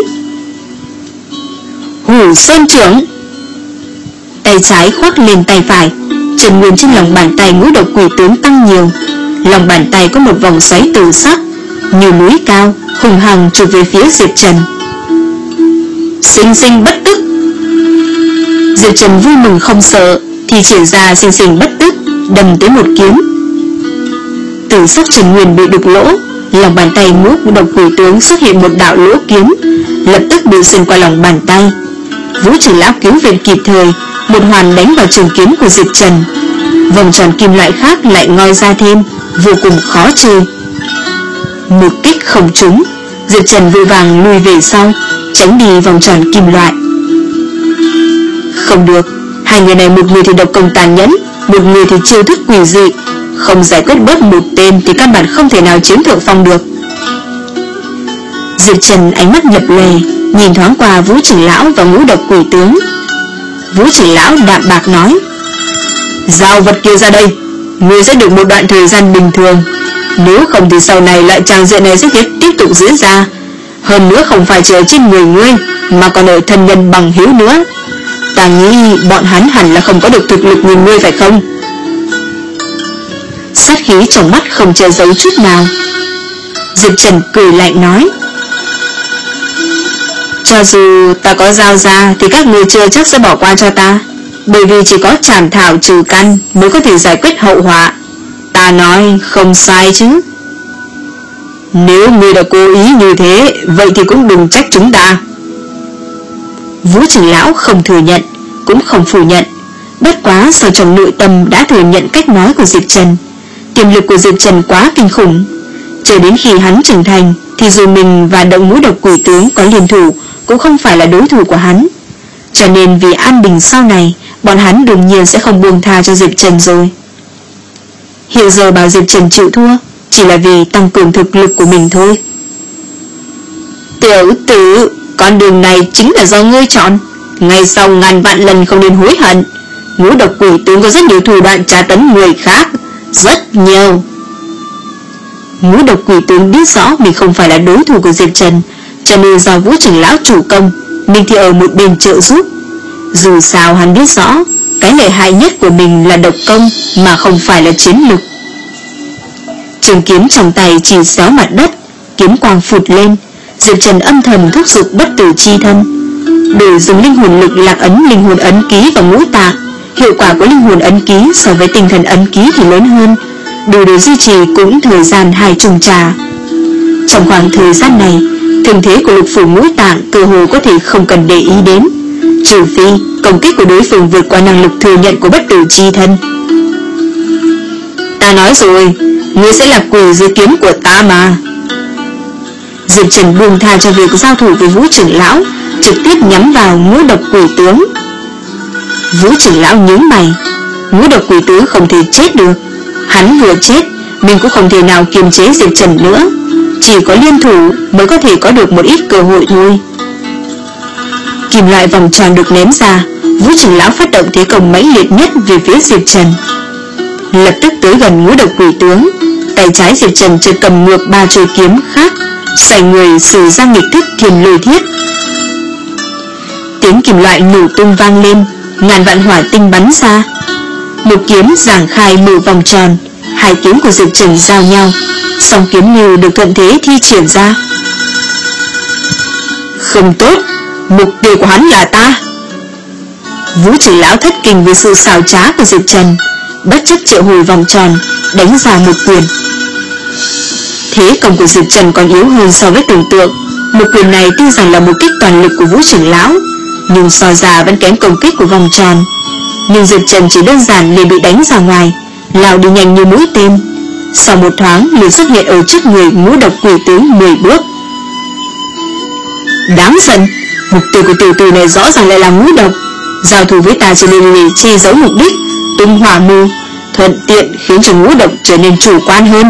Hủ Sơn trưởng. Tay trái khoác lên tay phải, chân nguyên trên lòng bàn tay ngũ độc quỷ tướng tăng nhiều. Lòng bàn tay có một vòng xoáy tử sắc như núi cao, hùng hằng chụp về phía Diệp Trần. Sinh sinh bất tức. Diệp Trần vui mừng không sợ, thì triển ra sinh sinh bất tức, đâm tới một kiếm. Tử sắc Trần Nguyên bị đục lỗ, lòng bàn tay ngũ độc quỷ tướng xuất hiện một đạo lỗ kiếm, lập tức bị xuyên qua lòng bàn tay. Vũ trưởng lão cứu viện kịp thời, một hoàn đánh vào trường kiếm của Diệp Trần. Vòng tròn kim loại khác lại ngoi ra thêm, vô cùng khó chơi. Một kích không trúng, Diệp Trần vội vàng lùi về sau, tránh đi vòng tròn kim loại. Không được, hai người này một người thì độc công tàn nhẫn, một người thì chiêu thức quỷ dị, không giải quyết bớt một tên thì căn bản không thể nào chiếm thượng phong được. Diệp Trần ánh mắt nhập lề, nhìn thoáng qua Vũ trưởng lão và ngũ độc quỷ tướng. Vũ trưởng lão đạm bạc nói: giao vật kia ra đây, ngươi sẽ được một đoạn thời gian bình thường, nếu không thì sau này lại tràng diện này sẽ tiếp tục diễn ra. Hơn nữa không phải chỉ ở trên người ngươi, mà còn ở thân nhân bằng hữu nữa. Ta nghĩ bọn hắn hẳn là không có được thực lực nhìn ngươi phải không? Sát khí trong mắt không che giấu chút nào. Diệp Trần cười lạnh nói: cho dù ta có giao ra thì các ngươi chưa chắc sẽ bỏ qua cho ta, bởi vì chỉ có trảm thảo trừ căn mới có thể giải quyết hậu họa. Ta nói không sai chứ? Nếu ngươi đã cố ý như thế, vậy thì cũng đừng trách chúng ta. Vũ trưởng lão không thừa nhận, cũng không phủ nhận, bất quá sâu trong nội tâm đã thừa nhận cách nói của Diệp Trần. Tiềm lực của Diệp Trần quá kinh khủng, chờ đến khi hắn trưởng thành thì dù mình và động ngũ độc quỷ tướng có liên thủ cũng không phải là đối thủ của hắn. Cho nên vì an bình sau này, bọn hắn đương nhiên sẽ không buông tha cho Diệp Trần rồi. Hiện giờ bảo Diệp Trần chịu thua, chỉ là vì tăng cường thực lực của mình thôi. Tiểu tử, con đường này chính là do ngươi chọn, ngày sau ngàn vạn lần không nên hối hận. Ngũ độc quỷ tướng có rất nhiều thủ đoạn tra tấn người khác, rất nhiều. Ngũ độc quỷ tướng biết rõ mình không phải là đối thủ của Diệp Trần, cho nên do Vũ trưởng lão chủ công, mình thì ở một bên trợ giúp. Dù sao hắn biết rõ cái lợi hại nhất của mình là độc công mà không phải là chiến lực. Trường kiếm trong tay chỉ xéo mặt đất, kiếm quang phụt lên. Diệp Trần âm thầm thúc giục bất tử chi thân, để dùng linh hồn lực lạc ấn linh hồn ấn ký vào ngũ tạng. Hiệu quả của linh hồn ấn ký so với tinh thần ấn ký thì lớn hơn, đủ để duy trì cũng thời gian hai trùng trà. Trong khoảng thời gian này, thương thế của lục phủ ngũ tạng cơ hồ có thể không cần để ý đến, trừ phi công kích của đối phương vượt qua năng lực thừa nhận của bất tử chi thân. Ta nói rồi, ngươi sẽ là quỷ dưới kiếm của ta mà. Diệp Trần buông tha cho việc giao thủ với Vũ trưởng lão, trực tiếp nhắm vào ngũ độc quỷ tướng. Vũ trưởng lão nhíu mày, ngũ độc quỷ tướng không thể chết được. Hắn vừa chết, mình cũng không thể nào kiềm chế Diệp Trần nữa, chỉ có liên thủ mới có thể có được một ít cơ hội thôi. Kim loại vòng tròn được ném ra, Vũ trưởng lão phát động thế công mãnh liệt nhất về phía Diệp Trần, lập tức tới gần ngũ độc quỷ tướng. Tay trái Diệp Trần chợt cầm ngược ba chuôi kiếm khác, xoay người sử ra nghịch thức Thiên Lôi Thiết. Tiếng kim loại nổ tung vang lên, ngàn vạn hỏa tinh bắn ra. Một kiếm giảng khai mười vòng tròn, hai kiếm của Diệp Trần giao nhau, song kiếm như được thuận thế thi triển ra. Không tốt, mục tiêu của hắn là ta. Vũ trưởng lão thất kinh với sự xảo trá của Diệp Trần, bất chấp triệu hồi vòng tròn, đánh ra một quyền. Thế công của Diệp Trần còn yếu hơn so với tưởng tượng. Một quyền này tuy rằng là một kích toàn lực của Vũ trưởng lão, nhưng so ra vẫn kém công kích của vòng tròn. Nhưng Diệp Trần chỉ đơn giản liền bị đánh ra ngoài, lao đi nhanh như mũi tên. Sau một thoáng liền xuất hiện ở trước người ngũ độc quỷ tướng mười bước. Đáng giận, mục tiêu của tiểu tử này rõ ràng lại là ngũ độc. Giao thủ với ta chỉ để che giấu mục đích, tung hỏa mưu, thuận tiện khiến cho ngũ độc trở nên chủ quan hơn.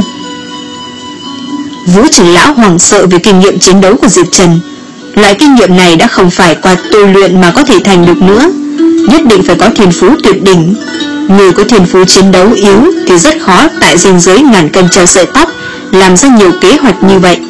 Vũ trưởng lão hoảng sợ về kinh nghiệm chiến đấu của Diệp Trần. Loại kinh nghiệm này đã không phải qua tu luyện mà có thể thành được nữa, nhất định phải có thiên phú tuyệt đỉnh. Người có thiên phú chiến đấu yếu thì rất khó tại ranh giới ngàn cân treo sợi tóc làm ra nhiều kế hoạch như vậy.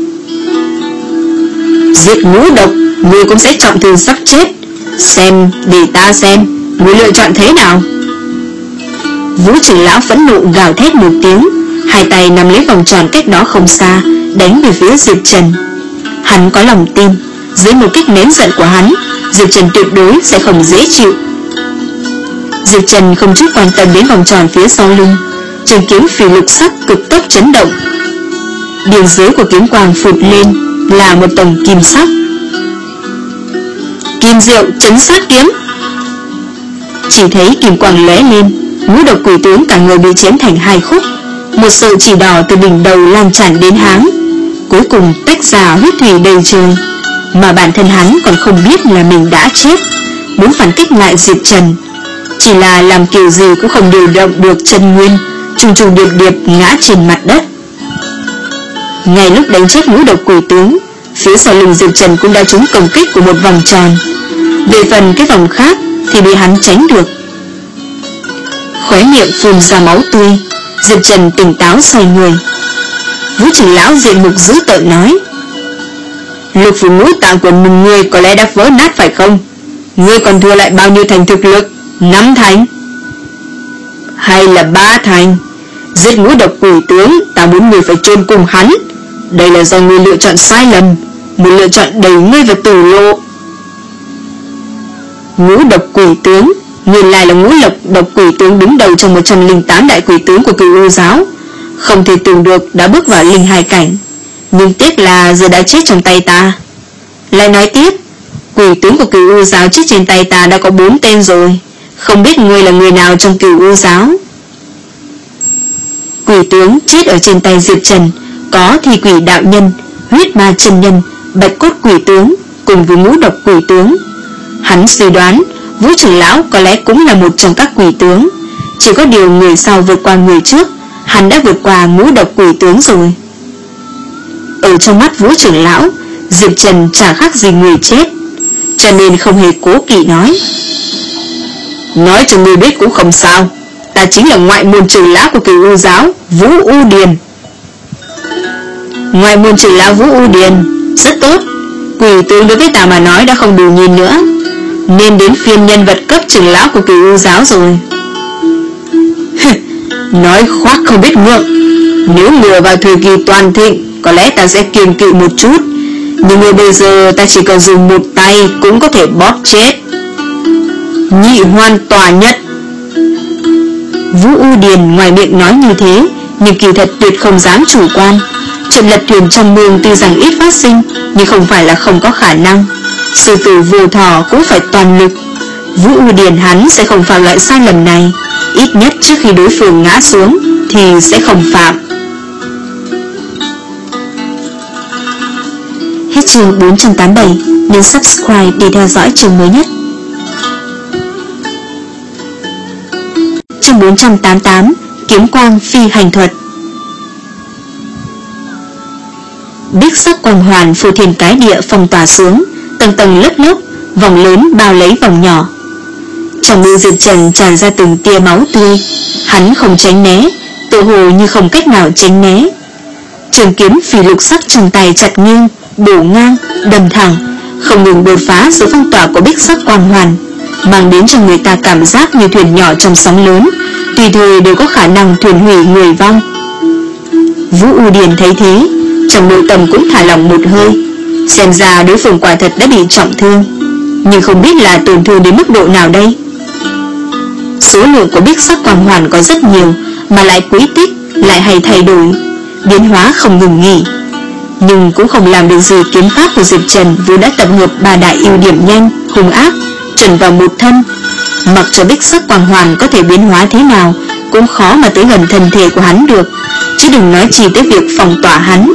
Giết ngũ độc, người cũng sẽ trọng thương sắp chết. Xem, để ta xem, người lựa chọn thế nào. Vũ trưởng lão phẫn nộ gào thét một tiếng, hai tay nắm lấy vòng tròn cách đó không xa, đánh về phía Diệp Trần. Hắn có lòng tin, dưới một kích nén giận của hắn, Diệp Trần tuyệt đối sẽ không dễ chịu. Diệp Trần không chút quan tâm đến vòng tròn phía sau lưng, trường kiếm phỉ lục sắc cực tốc chấn động. Biên giới của kiếm quang phụt lên là một tầng kim sắc. Kim diệu chấn sát kiếm. Chỉ thấy kim quang lóe lên, ngũ độc quỷ tướng cả người bị chém thành hai khúc, một sợi chỉ đỏ từ đỉnh đầu lan tràn đến háng, cuối cùng tách ra huyết thủy đầy trời. Mà bản thân hắn còn không biết là mình đã chết, muốn phản kích lại Diệp Trần, chỉ là làm kiểu gì cũng không điều động được chân nguyên, trùng trùng điệp điệp ngã trên mặt đất. Ngay lúc đánh chết ngũ độc quỷ tướng, phía sau lưng Diệp Trần cũng đã trúng công kích của một vòng tròn. Về phần cái vòng khác thì bị hắn tránh được. Khóe miệng phun ra máu tươi, Diệp Trần tỉnh táo xoay người. Vũ trưởng lão diện mục dữ tợn nói: Lục phủ ngũ tạng của một người có lẽ đã vỡ nát phải không? Ngươi còn thua lại bao nhiêu thành thực lực? Năm thành? Hay là ba thành? Giết ngũ độc quỷ tướng, ta muốn ngươi phải chôn cùng hắn. Đây là do ngươi lựa chọn sai lầm, một lựa chọn đẩy ngươi vào tử lộ. Ngũ độc quỷ tướng, nguyên lại là ngũ lộc độc quỷ tướng đứng đầu trong một trăm lẻ tám đại quỷ tướng của Cửu U giáo, không thể tưởng được đã bước vào linh hai cảnh, nhưng tiếc là giờ đã chết trong tay ta. Lại nói tiếp, quỷ tướng của Cửu U giáo chết trên tay ta đã có bốn tên rồi, không biết ngươi là người nào trong Cửu U giáo. Quỷ tướng chết ở trên tay Diệp Trần có thi quỷ đạo nhân, huyết ma chân nhân, bạch cốt quỷ tướng cùng với ngũ độc quỷ tướng. Hắn suy đoán Vũ trưởng lão có lẽ cũng là một trong các quỷ tướng, chỉ có điều người sau vượt qua người trước, hắn đã vượt qua ngũ độc quỷ tướng rồi. Ở trong mắt Vũ trưởng lão, Diệp Trần chả khác gì người chết, cho nên không hề cố kỵ nói: nói cho ngươi biết cũng không sao, ta chính là ngoại môn trưởng lão của Cửu U giáo, Vũ U Điền. Ngoại môn trưởng lão Vũ U Điền, rất tốt. Quỷ tướng đối với ta mà nói đã không đủ nhìn nữa, nên đến phiên nhân vật cấp trưởng lão của Cửu U giáo rồi. Nói khoác không biết ngượng. Nếu lừa vào thời kỳ toàn thịnh, có lẽ ta sẽ kiêng kỵ một chút, nhưng người bây giờ ta chỉ cần dùng một tay cũng có thể bóp chết. Nhị hoan tòa nhất. Vũ U Điền ngoài miệng nói như thế, nhưng kỳ thật tuyệt không dám chủ quan. Chuyện lật thuyền trong mương tuy rằng ít phát sinh, nhưng không phải là không có khả năng. Sư tử vô thỏ cũng phải toàn lực. Vũ U Điền hắn sẽ không phạm loại sai lầm này, ít nhất trước khi đối phương ngã xuống thì sẽ không phạm. Hết chương bốn trăm tám mươi bảy, nhấn subscribe để theo dõi chương mới nhất. Chương bốn trăm tám mươi tám, kiếm quang phi hành thuật. Bích sắc quang hoàn phô thiên cái địa phong tỏa xuống, tầng tầng lớp lớp, vòng lớn bao lấy vòng nhỏ. Trong mũi Diệp Trần tràn ra từng tia máu tươi, hắn không tránh né, tự hồ như không cách nào tránh né. Trường kiếm phỉ lục sắc trong tay chặt nghiêng, bổ ngang, đâm thẳng, không ngừng đột phá sự phong tỏa của bích sắc quang hoàn, mang đến cho người ta cảm giác như thuyền nhỏ trong sóng lớn, tùy thời đều có khả năng thuyền hủy người vong. Vũ U Điền thấy thế, trong nội tâm cũng thả lỏng một hơi, xem ra đối phương quả thật đã bị trọng thương, nhưng không biết là tổn thương đến mức độ nào đây. Số lượng của bích sắc quang hoàn có rất nhiều, mà lại quý tích lại hay thay đổi, biến hóa không ngừng nghỉ, nhưng cũng không làm được gì kiếm pháp của Diệp Trần vốn đã tập hợp ba đại ưu điểm nhanh, hung ác, chuẩn vào một thân. Mặc cho bích sắc quang hoàn có thể biến hóa thế nào, cũng khó mà tới gần thân thể của hắn được, chứ đừng nói chi tới việc phòng tỏa hắn.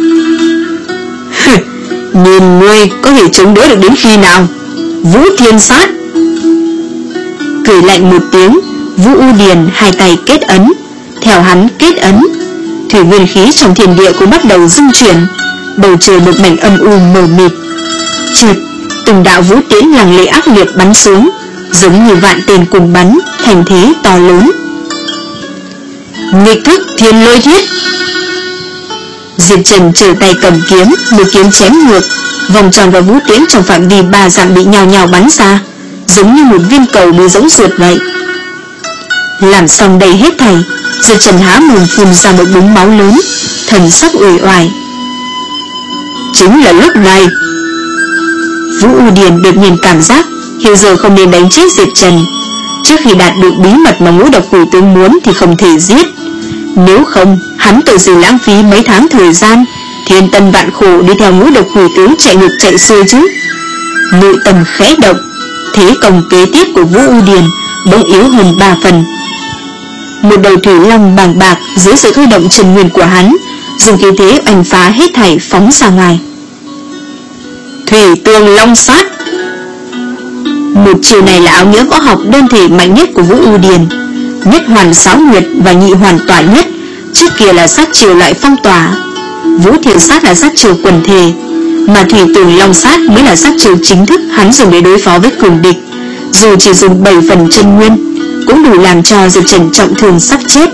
Nhìn ngươi có thể chống đỡ được đến khi nào? Vũ Thiên Sát. Cười lạnh một tiếng, Vũ U Điền hai tay kết ấn, theo hắn kết ấn, thủy nguyên khí trong thiên địa cũng bắt đầu rung chuyển, bầu trời một mảnh âm u mờ mịt. Chợt từng đạo vũ tiễn lằng lệ ác liệt bắn xuống, giống như vạn tên cùng bắn, thành thế to lớn. Nghịch thức thiên lôi thiết. Diệp Trần trở tay cầm kiếm, một kiếm chém ngược, vòng tròn và vũ tiễn trong phạm vi ba dặm bị nhào nhào bắn ra, giống như một viên cầu bị rỗng ruột vậy. Làm xong đây hết thảy, Diệp Trần há mồm phun ra một búng máu lớn, thần sắc uể oải. Chính là lúc này, Vũ U Điền đột nhiên cảm giác hiện giờ không nên đánh chết Diệp Trần. Trước khi đạt được bí mật mà ngũ độc quỷ tướng muốn thì không thể giết, nếu không hắn tự gì lãng phí mấy tháng thời gian, thiên tân vạn khổ đi theo ngũ độc quỷ tướng chạy ngược chạy xuôi chứ. Nội tâm khẽ động, thế công kế tiếp của Vũ U Điền bỗng yếu hơn ba phần. Một đầu thủy long bàng bạc dưới sự khơi động chân nguyên của hắn, dùng khí thế oanh phá hết thảy phóng ra ngoài. Thủy Tường Long Sát. Một chiều này là áo nghĩa võ học đơn thể mạnh nhất của Vũ U Điền, nhất hoàn sáu nguyệt và nhị hoàn tỏa nhất. Trước kia là sát chiều lại phong tỏa, Vũ Thiên Sát là sát chiều quần thể, mà Thủy Tường Long Sát mới là sát chiều chính thức hắn dùng để đối phó với cường địch. Dù chỉ dùng bảy phần chân nguyên, cũng đủ làm cho Diệp Trần trọng thương sắp chết.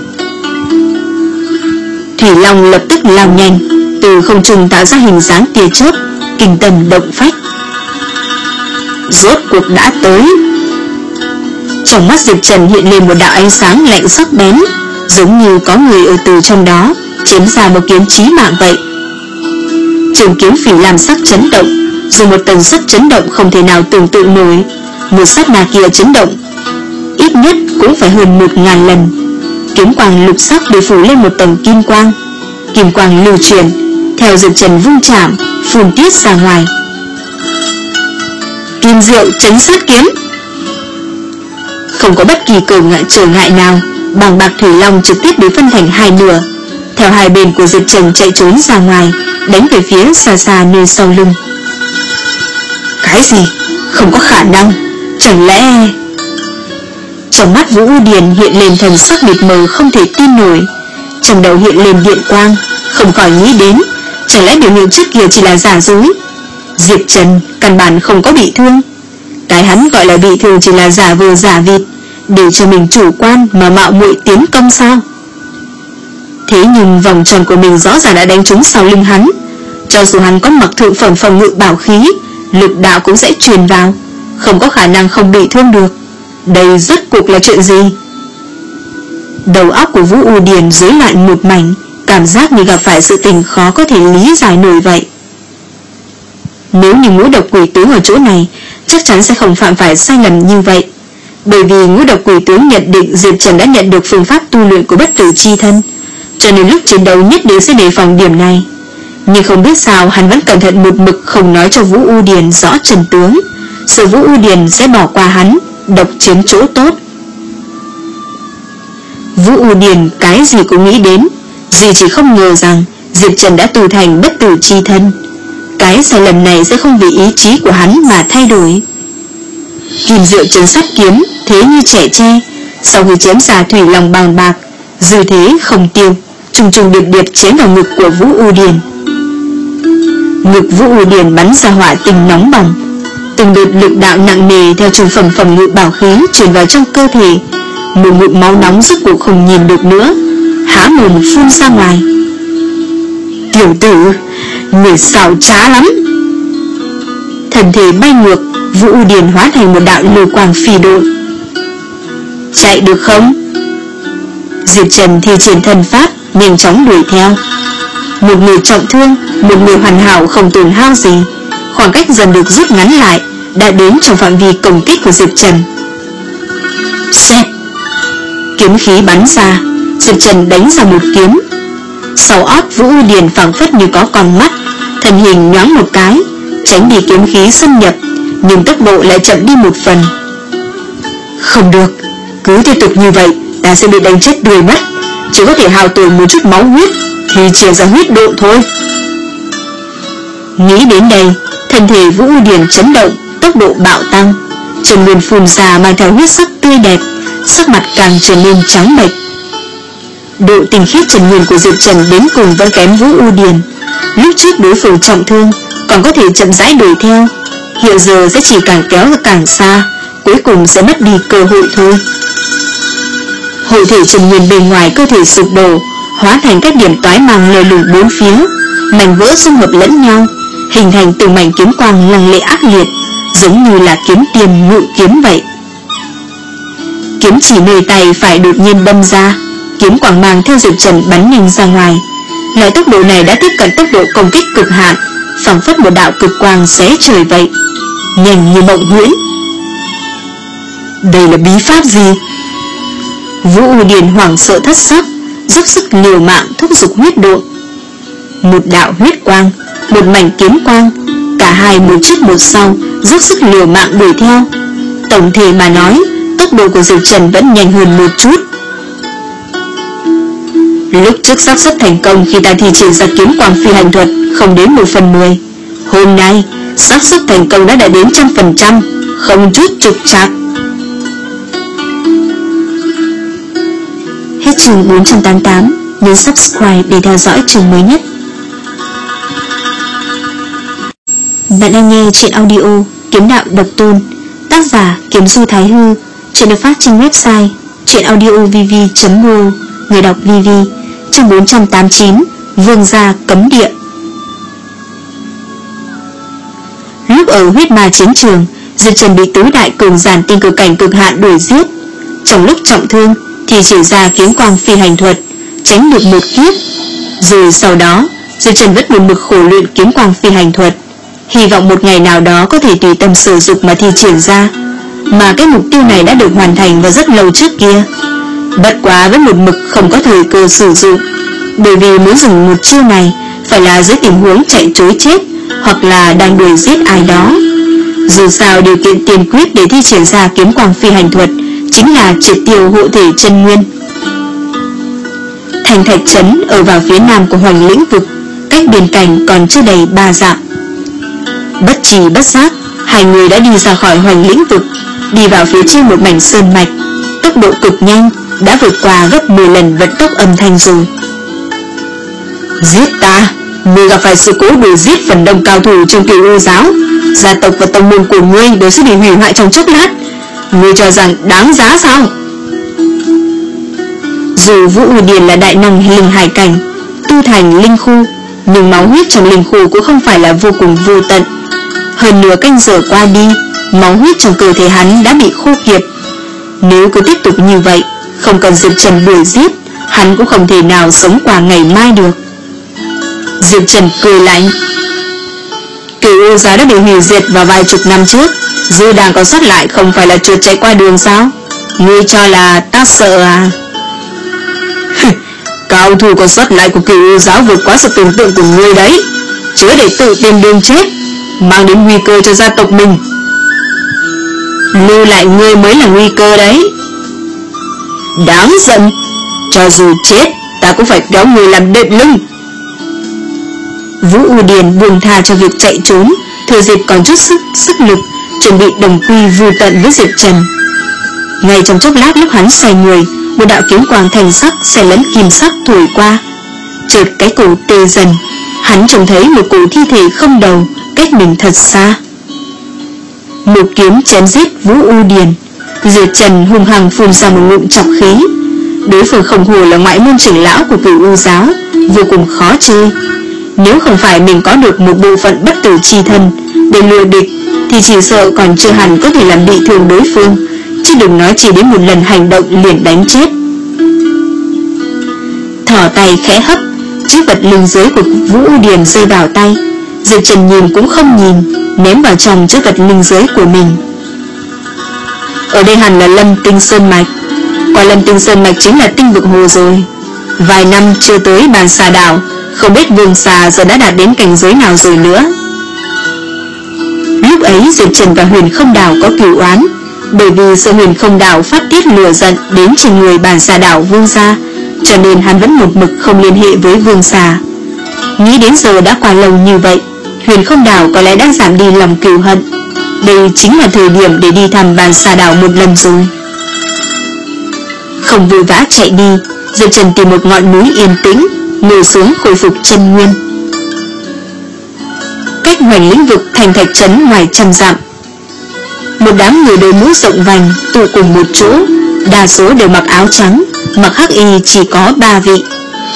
Thủy Long lập tức lao nhanh, từ không trung tạo ra hình dáng tia chớp, kinh tâm động phách. Rốt cuộc đã tới. Trong mắt Diệp Trần hiện lên một đạo ánh sáng lạnh sắc bén, giống như có người ở từ trong đó chém ra một kiếm chí mạng vậy. Trường kiếm phỉ làm sắc chấn động, dùng một tần suất chấn động không thể nào tưởng tượng nổi. Một sát na kia chấn động ít nhất cũng phải hơn một ngàn lần. Kiếm quang lục sắc bị phủ lên một tầng kim quang, kim quang lưu chuyển theo Diệp Trần vung chạm phun tiết ra ngoài. Kim diệu chấn sát kiếm. Không có bất kỳ trở ngại, trở ngại nào, bàng bạc thủy long trực tiếp bị phân thành hai nửa, theo hai bên của Diệp Trần chạy trốn ra ngoài, đánh về phía xa xa nơi sau lưng. Cái gì? Không có khả năng. Chẳng lẽ... Trong mắt Vũ U Điền hiện lên thần sắc mịt mờ không thể tin nổi. Trong đầu hiện lên điện quang, không khỏi nghĩ đến, chẳng lẽ biểu hiện trước kia chỉ là giả dối? Diệp Trần căn bản không có bị thương. Cái hắn gọi là bị thương chỉ là giả vờ giả vịt, để cho mình chủ quan mà mạo muội tiến công sao? Thế nhưng vòng tròn của mình rõ ràng đã đánh trúng sau lưng hắn. Cho dù hắn có mặc thượng phẩm phòng ngự bảo khí, lực đạo cũng sẽ truyền vào, không có khả năng không bị thương được. Đây rốt cuộc là chuyện gì? Đầu óc của Vũ U Điền rối loạn một mảnh, cảm giác như gặp phải sự tình khó có thể lý giải nổi vậy. Nếu như ngũ độc quỷ tướng ở chỗ này, chắc chắn sẽ không phạm phải sai lầm như vậy. Bởi vì ngũ độc quỷ tướng nhận định Diệp Trần đã nhận được phương pháp tu luyện của bất tử chi thân, cho nên lúc chiến đấu nhất định sẽ đề phòng điểm này. Nhưng không biết sao hắn vẫn cẩn thận một mực không nói cho Vũ U Điền rõ chân tướng, sợ Vũ U Điền sẽ bỏ qua hắn, độc chiếm chỗ tốt. Vũ U Điền cái gì cũng nghĩ đến, gì chỉ không ngờ rằng Diệp Trần đã tu thành bất tử chi thân. Cái sai lầm này sẽ không vì ý chí của hắn mà thay đổi. Kim Diệu Trấn Sát kiếm thế như trẻ tre, sau khi chém ra thủy lòng bàng bạc, dư thế không tiêu, trùng trùng điệp điệp chém vào ngực của Vũ U Điền. Ngực Vũ U Điền bắn ra hỏa tinh nóng bỏng, từng đợt lực đạo nặng nề theo trung phẩm phòng ngự bảo khí truyền vào trong cơ thể. Một ngụm máu nóng rốt cuộc không nhìn được nữa, há mồm phun ra ngoài. Tiểu tử, người xảo trá lắm. Thân thể bay ngược, Vũ U Điền hóa thành một đạo lôi quang phi độn. Chạy được không? Diệp Trần thi triển thần pháp, nhanh chóng đuổi theo. Một người trọng thương, một người hoàn hảo không tổn hao gì, khoảng cách dần được rút ngắn lại, đã đến trong phạm vi công kích của Diệp Trần. Xẹt! Kiếm khí bắn ra, Diệp Trần đánh ra một kiếm. Sau óc Vũ U Điền phảng phất như có con mắt, thân hình nhoáng một cái, tránh đi kiếm khí xâm nhập, nhưng tốc độ lại chậm đi một phần. Không được, cứ tiếp tục như vậy ta sẽ bị đánh chết tươi mất, chỉ có thể hao tổn một chút máu huyết thì chia ra huyết độ thôi. Nghĩ đến đây, thân thể Vũ U Điền chấn động, tốc độ bạo tăng, Trần Nguyên phun ra mang theo huyết sắc tươi đẹp, sắc mặt càng trở nên trắng bệch. Độ tinh khiết Trần Nguyên của Diệp Trần đến cùng vẫn kém Vũ U Điền. Lúc trước đối phương trọng thương còn có thể chậm rãi đuổi theo, hiện giờ sẽ chỉ càng kéo ra càng xa, cuối cùng sẽ mất đi cơ hội thôi. Hội thể Trần Nguyên bên ngoài cơ thể sụp đổ, hóa thành các điểm toái màng lờ lửng bốn phía, mảnh vỡ xung hợp lẫn nhau, hình thành từng mảnh kiếm quang lăng lệ ác liệt, giống như là kiếm tiền ngự kiếm vậy. Kiếm chỉ nơi tay phải đột nhiên đâm ra, kiếm quang mang theo Diệp Trần bắn nhanh ra ngoài. Loại tốc độ này đã tiếp cận tốc độ công kích cực hạn, phảng phất một đạo cực quang xé trời vậy, nhanh như mộng huyễn. Đây là bí pháp gì? Vũ U Điền hoảng sợ thất sắc, dốc sức liều mạng thúc giục huyết độ. Một đạo huyết quang, một mảnh kiếm quang, cả hai một trước một sau, dốc sức liều mạng đuổi theo. Tổng thể mà nói, tốc độ của Diệp Trần vẫn nhanh hơn một chút. Lúc trước xác suất thành công khi ta thi triển ra kiếm quang phi hành thuật không đến một phần mười. Hôm nay, xác suất thành công đã đạt đến trăm phần trăm, không chút trục trặc. Hết chương bốn trăm tám mươi tám, nhấn subscribe để theo dõi chương mới nhất. Bạn đang nghe truyện audio Kiếm Đạo Độc Tôn, tác giả Kiếm Du Thái Hư. Truyện được phát trên website truyệnaudiovv chấm o, người đọc vê vê. Chương bốn trăm tám mươi chín, Vương gia cấm địa. Lúc ở huyết ma chiến trường, Diệp Trần bị tứ đại cường giản tinh cực cảnh cực hạn đuổi giết. Trong lúc trọng thương thì chỉ ra kiếm quang phi hành thuật, tránh được một kiếp. Rồi sau đó, Diệp Trần vẫn một mực khổ luyện kiếm quang phi hành thuật, hy vọng một ngày nào đó có thể tùy tâm sử dụng mà thi triển ra. Mà cái mục tiêu này đã được hoàn thành vào rất lâu trước kia, bất quá vẫn một mực không có thời cơ sử dụng, bởi vì muốn dùng một chiêu này phải là dưới tình huống chạy trối chết, hoặc là đang đuổi giết ai đó. Dù sao điều kiện tiên quyết để thi triển ra kiếm quang phi hành thuật chính là triệt tiêu hộ thể chân nguyên. Thành Thạch Trấn ở vào phía nam của Hoành Lĩnh vực, cách biên cảnh còn chưa đầy ba dặm. Bất trì bất giác, hai người đã đi ra khỏi Hoành Lĩnh vực, đi vào phía trên một mảnh sơn mạch, tốc độ cực nhanh, đã vượt qua gấp mười lần vận tốc âm thanh rồi. Giết ta? Ngươi gặp phải sự cố đuổi giết phần đông cao thủ trong Cửu U giáo, gia tộc và tông môn của ngươi đều sẽ bị hủy hoại trong chốc lát. Ngươi cho rằng đáng giá sao? Dù Vũ U Điền là đại năng linh hải cảnh, tu thành linh khu, nhưng máu huyết trong linh khu cũng không phải là vô cùng vô tận. Hơn nửa canh giờ qua đi, máu huyết trong cơ thể hắn đã bị khô kiệt. Nếu cứ tiếp tục như vậy, không cần Diệp Trần đuổi giết, hắn cũng không thể nào sống qua ngày mai được. Diệp Trần cười lạnh. Cửu U giáo đã bị hủy diệt vào vài chục năm trước, dư đàng còn sót lại không phải là chuột chạy qua đường sao? Ngươi cho là ta sợ à? Cao thủ còn sót lại của Cửu U giáo vượt quá sự tưởng tượng của ngươi đấy, chớ để tự tìm đường chết, mang đến nguy cơ cho gia tộc mình. Lưu lại ngươi mới là nguy cơ đấy. Đáng giận, cho dù chết ta cũng phải kéo người làm đệm lưng. Vũ U Điền buông tha cho việc chạy trốn, thừa dịp còn chút sức sức lực, chuẩn bị đồng quy vu tận với Diệp Trần. Ngay trong chốc lát, lúc hắn xoay người, một đạo kiếm quang thành sắc xen lẫn kim sắc thổi qua, chợt cái cổ tê dần. Hắn trông thấy một cổ thi thể không đầu cách mình thật xa. Một kiếm chém giết Vũ U Điền. Diệp Trần hung hăng phun ra một ngụm trọc khí. Đối phương không hồ là ngoại môn trưởng lão của Cửu U giáo, vô cùng khó chơi. Nếu không phải mình có được một bộ phận bất tử chi thân để lừa địch, thì chỉ sợ còn chưa hẳn có thể làm bị thương đối phương, chứ đừng nói chỉ đến một lần hành động liền đánh chết. Thỏ tay khẽ hấp, chiếc vật linh giới của Vũ U Điền rơi vào tay. Diệp Trần nhìn cũng không nhìn, ném vào trong chiếc vật linh giới của mình. Ở đây hẳn là Lâm Tinh Sơn Mạch. Qua Lâm Tinh Sơn Mạch chính là Tinh Vực Hồ rồi. Vài năm chưa tới Bàn Xà Đảo, không biết Vương Xà giờ đã đạt đến cảnh giới nào rồi nữa. Lúc ấy Diệp Trần và Huyền Không Đảo có cửu oán, bởi vì sợ Huyền Không Đảo phát tiết lửa giận đến trên người Bàn Xà Đảo Vương gia, cho nên hắn vẫn một mực không liên hệ với Vương Xà. Nghĩ đến giờ đã qua lâu như vậy, Huyền Không Đảo có lẽ đã giảm đi lòng cừu hận. Đây chính là thời điểm để đi thăm Bàn Xà Đảo một lần rồi. Không vội vã chạy đi, Diệp Trần tìm một ngọn núi yên tĩnh, ngồi xuống khôi phục chân nguyên. Cách hoành lĩnh vực thành thạch trấn ngoài trăm dặm, một đám người đội mũ rộng vành tụ cùng một chỗ, đa số đều mặc áo trắng, mặc hắc y chỉ có ba vị.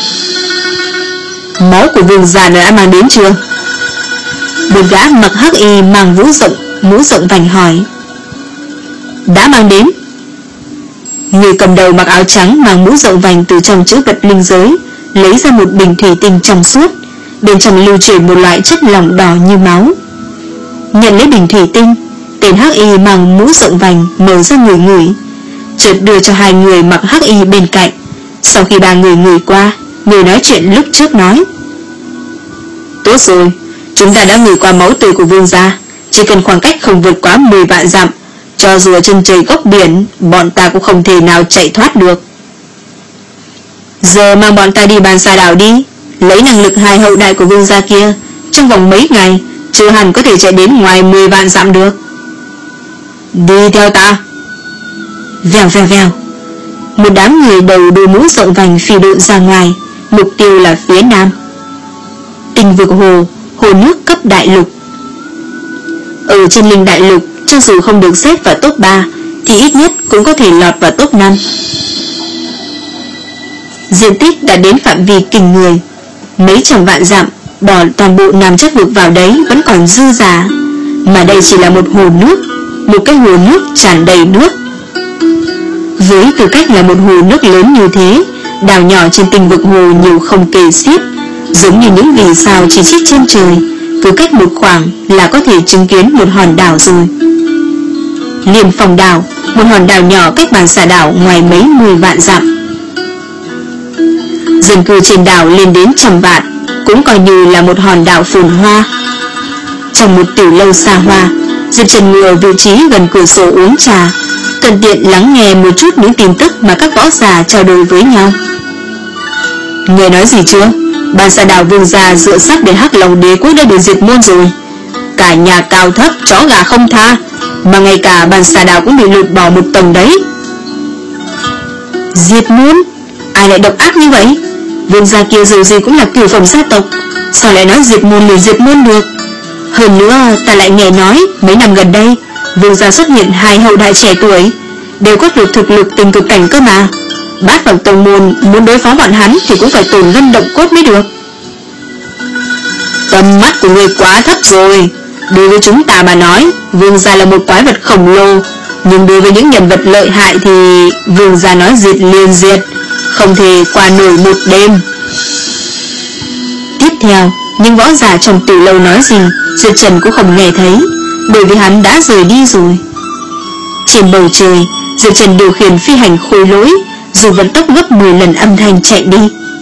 Máu của Vương gia đã mang đến chưa? Một gã mặc hắc y mang mũ rộng mũ rộng vành hỏi. Đã mang đến. Người cầm đầu mặc áo trắng mang mũ rộng vành từ trong chữ vật linh giới lấy ra một bình thủy tinh trong suốt, bên trong lưu chuyển một loại chất lỏng đỏ như máu. Nhận lấy bình thủy tinh, tên hắc y mang mũ rộng vành mở ra ngửi ngửi, chợt đưa cho hai người mặc hắc y bên cạnh. Sau khi ba người ngửi qua, người nói chuyện lúc trước nói: Tốt rồi, chúng ta đã ngửi qua máu tươi của Vương gia, chỉ cần khoảng cách không vượt quá mười vạn dặm, cho dù ở chân trời góc biển, bọn ta cũng không thể nào chạy thoát được. Giờ mang bọn ta đi Bàn Xà Đảo đi, lấy năng lực hai hậu đại của Vương gia kia, trong vòng mấy ngày chưa hẳn có thể chạy đến ngoài mười vạn dặm được. Đi theo ta. Vèo vèo vèo, một đám người đầu đội mũ rộng vành phi độn ra ngoài, mục tiêu là phía nam. Tinh Vực Hồ, hồ nước cấp đại lục. Ở trên linh đại lục, cho dù không được xếp vào top ba thì ít nhất cũng có thể lọt vào top năm. Diện tích đã đến phạm vi kinh người, mấy trăm vạn dặm, bỏ toàn bộ Nam Chắc Vực vào đấy vẫn còn dư giả. Mà đây chỉ là một hồ nước, một cái hồ nước tràn đầy nước. Với tư cách là một hồ nước lớn như thế, đảo nhỏ trên Tinh Vực Hồ nhiều không kể xiết, giống như những vì sao chỉ chít trên trời, cứ cách một khoảng là có thể chứng kiến một hòn đảo rồi. Liên Phong đảo, một hòn đảo nhỏ cách Bàn Xà Đảo ngoài mấy mười vạn dặm. Dân cư trên đảo lên đến trăm vạn, cũng coi như là một hòn đảo phồn hoa. Trong một tiểu lâu xa hoa, Diệp Trần ngồi ở vị trí gần cửa sổ uống trà, thuận tiện lắng nghe một chút những tin tức mà các võ giả trao đổi với nhau. Người nói gì chưa? Bàn Xà Đảo Vương gia dựa sát đến Hắc Long Đế quốc đã bị diệt môn rồi. Cả nhà cao thấp, chó gà không tha, mà ngay cả Bàn Xà Đảo cũng bị lột bỏ một tầng đấy. Diệt môn? Ai lại độc ác như vậy? Vương gia kia dù gì cũng là cửu phẩm gia tộc, sao lại nói diệt môn liền diệt môn được? Hơn nữa ta lại nghe nói mấy năm gần đây Vương gia xuất hiện hai hậu đại trẻ tuổi, đều có được thực lực tình cực cảnh cơ mà. Bát phẩm tông môn muốn đối phó bọn hắn thì cũng phải tổn gân động cốt mới được. Tầm mắt của người quá thấp rồi. Đối với chúng ta mà nói, Vương gia là một quái vật khổng lồ, nhưng đối với những nhân vật lợi hại thì Vương gia nói diệt liền diệt, không thể qua nổi một đêm. Tiếp theo, những võ giả trong tử lâu nói gì Diệp Trần cũng không nghe thấy, bởi vì hắn đã rời đi rồi. Trên bầu trời, Diệp Trần điều khiển phi hành khôi lỗi, dù vận tốc gấp mười lần âm thanh chạy đi.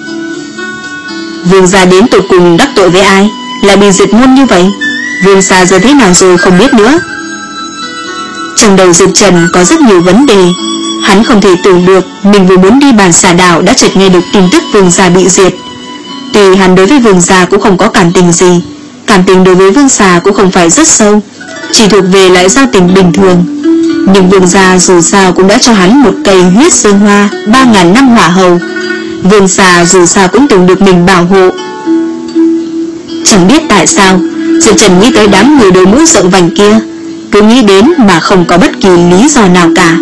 Vương gia đến tột cùng đắc tội với ai, lại bị diệt môn như vậy? Vương gia giờ thế nào rồi không biết nữa. Trong đầu Diệp Trần có rất nhiều vấn đề. Hắn không thể tưởng được mình vừa muốn đi bàn xà đảo đã chợt nghe được tin tức Vương gia bị diệt. Tuy hắn đối với Vương gia cũng không có cảm tình gì, cảm tình đối với Vương gia cũng không phải rất sâu, chỉ thuộc về lại giao tình bình thường. Nhưng Vương gia dù sao cũng đã cho hắn một cây huyết sơn hoa, ba ngàn năm hỏa hầu. Vương gia dù sao cũng từng được mình bảo hộ. Chẳng biết tại sao Diệp Trần nghĩ tới đám người đôi mũi rộng vành kia, cứ nghĩ đến mà không có bất kỳ lý do nào cả.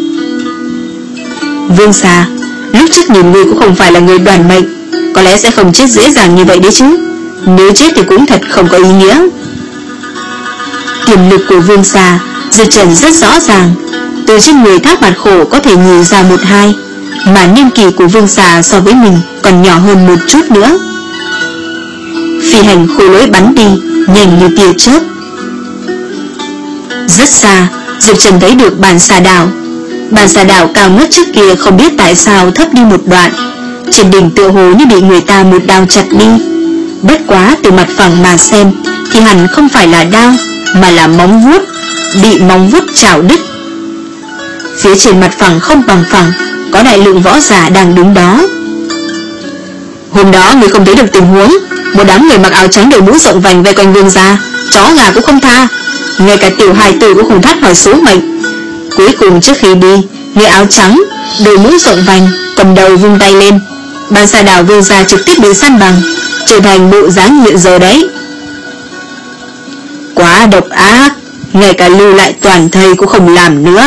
Vương gia, lúc trước nhìn ngươi cũng không phải là người đoàn mệnh, có lẽ sẽ không chết dễ dàng như vậy đấy chứ. Nếu chết thì cũng thật không có ý nghĩa. Tiềm lực của Vương gia Diệp Trần rất rõ ràng, từ trên người Thác Bạt Khổ có thể nhìn ra một hai, mà niên kỷ của Vương gia so với mình còn nhỏ hơn một chút nữa. Phi hành khôi lỗi bắn đi nhanh như tia chớp. Rất xa, Diệp Trần thấy được bàn xà đảo. Bàn xà đảo cao ngất trước kia không biết tại sao thấp đi một đoạn, trên đỉnh tựa hồ như bị người ta một đao chặt đi. Bất quá từ mặt phẳng mà xem thì hẳn không phải là đao, mà là móng vuốt, bị móng vuốt chảo đứt. Phía trên mặt phẳng không bằng phẳng có đại lượng võ giả đang đứng đó. Hôm đó người không thấy được tình huống, một đám người mặc áo trắng đội mũ rộng vành vây quanh Vương gia, chó gà cũng không tha, ngay cả tiểu hài tử cũng không thắt hỏi số mệnh. Cuối cùng trước khi đi, người áo trắng đội mũ rộng vành cầm đầu vung tay lên, bàn xà đảo Vương gia trực tiếp bị săn bằng, trở thành bộ dáng hiện giờ đấy. Quá độc ác, ngay cả lưu lại toàn thây cũng không làm nữa.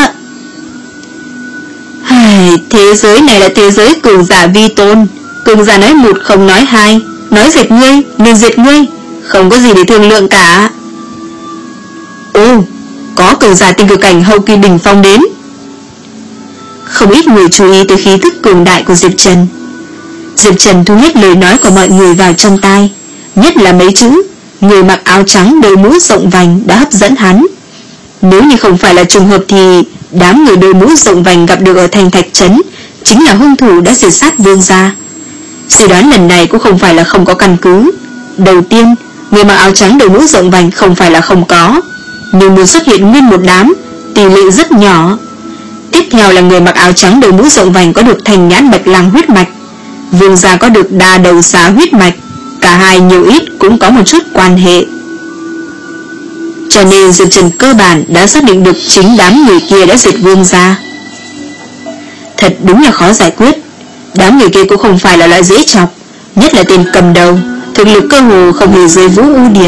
Thế giới này là thế giới cường giả vi tôn, cường giả nói một không nói hai, nói diệt ngươi nên diệt ngươi, không có gì để thương lượng cả. Ồ, có cường giả tinh cực cảnh hậu kỳ đỉnh phong đến. Không ít người chú ý tới khí thức cường đại của Diệp Trần. Diệp Trần thu hết lời nói của mọi người vào trong tai, nhất là mấy chữ người mặc áo trắng đội mũ rộng vành đã hấp dẫn hắn. Nếu như không phải là trùng hợp thì đám người đội mũ rộng vành gặp được ở thành Thạch Trấn chính là hung thủ đã diệt sát Vương gia. Suy đoán lần này cũng không phải là không có căn cứ. Đầu tiên, người mặc áo trắng đội mũ rộng vành không phải là không có, nhưng muốn xuất hiện nguyên một đám, tỷ lệ rất nhỏ. Tiếp theo là người mặc áo trắng đội mũ rộng vành có được thành nhãn bạch lang huyết mạch, Vương gia có được đa đầu xá huyết mạch, cả hai nhiều ít cũng có một chút quan hệ. Cho nên Diệp Trần cơ bản đã xác định được chính đám người kia đã diệt Vương gia. Thật đúng là khó giải quyết. Đám người kia cũng không phải là loại dễ chọc, nhất là tên cầm đầu, thực lực cơ hồ không hề dưới Vũ U Điền.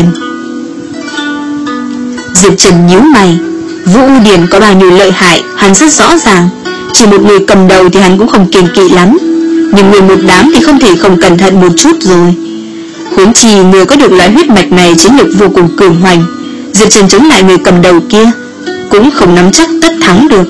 Diệp Trần nhíu mày. Vũ U Điền có bao nhiêu lợi hại hắn rất rõ ràng, chỉ một người cầm đầu thì hắn cũng không kiêng kỵ lắm, nhưng người một đám thì không thể không cẩn thận một chút rồi. Huống chi người có được loại huyết mạch này chiến lược vô cùng cường hoành, Diệp Trần chống lại người cầm đầu kia cũng không nắm chắc tất thắng được.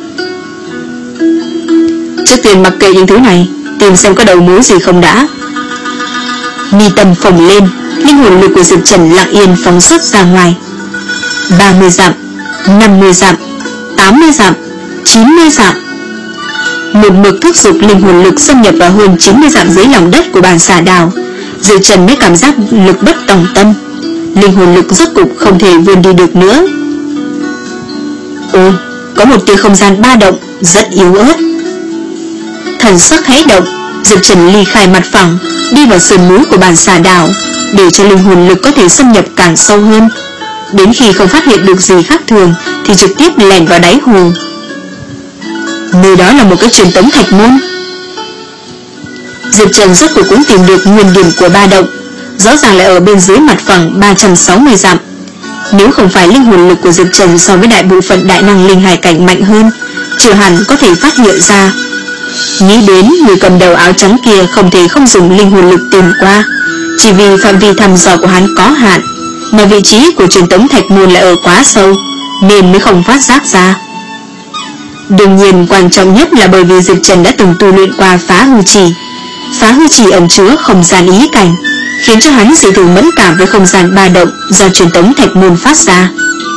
Trước tiên mặc kệ những thứ này, tìm xem có đầu mối gì không đã. Mi tâm phồng lên, linh hồn lực của Diệp Trần lặng yên phóng xuất ra ngoài. Ba mươi dặm, năm mươi dặm, tám mươi dặm, chín mươi dặm. Một mực thúc giục linh hồn lực xâm nhập vào hơn chín mươi dặm dưới lòng đất của bàn xà đảo, Diệp Trần mới cảm giác lực bất tòng tâm, linh hồn lực rốt cục không thể vươn đi được nữa. Ôi, có một tia không gian ba động rất yếu ớt. Thần sắc hé động, Diệp Trần ly khai mặt phẳng, đi vào sườn núi của bàn xà đảo, để cho linh hồn lực có thể xâm nhập càng sâu hơn. Đến khi không phát hiện được gì khác thường thì trực tiếp lèn vào đáy hồ. Nơi đó là một cái truyền tống thạch môn. Diệp Trần rốt cuộc cũng tìm được nguyên điểm của ba động, rõ ràng là ở bên dưới mặt phẳng ba trăm sáu mươi dặm. Nếu không phải linh hồn lực của Diệp Trần so với đại bộ phận đại năng linh hải cảnh mạnh hơn, chưa hẳn có thể phát hiện ra. Nghĩ đến người cầm đầu áo trắng kia không thể không dùng linh hồn lực tìm qua, chỉ vì phạm vi thăm dò của hắn có hạn, mà vị trí của truyền tống thạch môn lại ở quá sâu, nên mới không phát giác ra. Đương nhiên quan trọng nhất là bởi vì Diệp Trần đã từng tu luyện qua phá hư chỉ. Phá hư chỉ ẩn chứa không gian ý cảnh, khiến cho hắn dị thường mẫn cảm với không gian ba động do truyền tống thạch môn phát ra.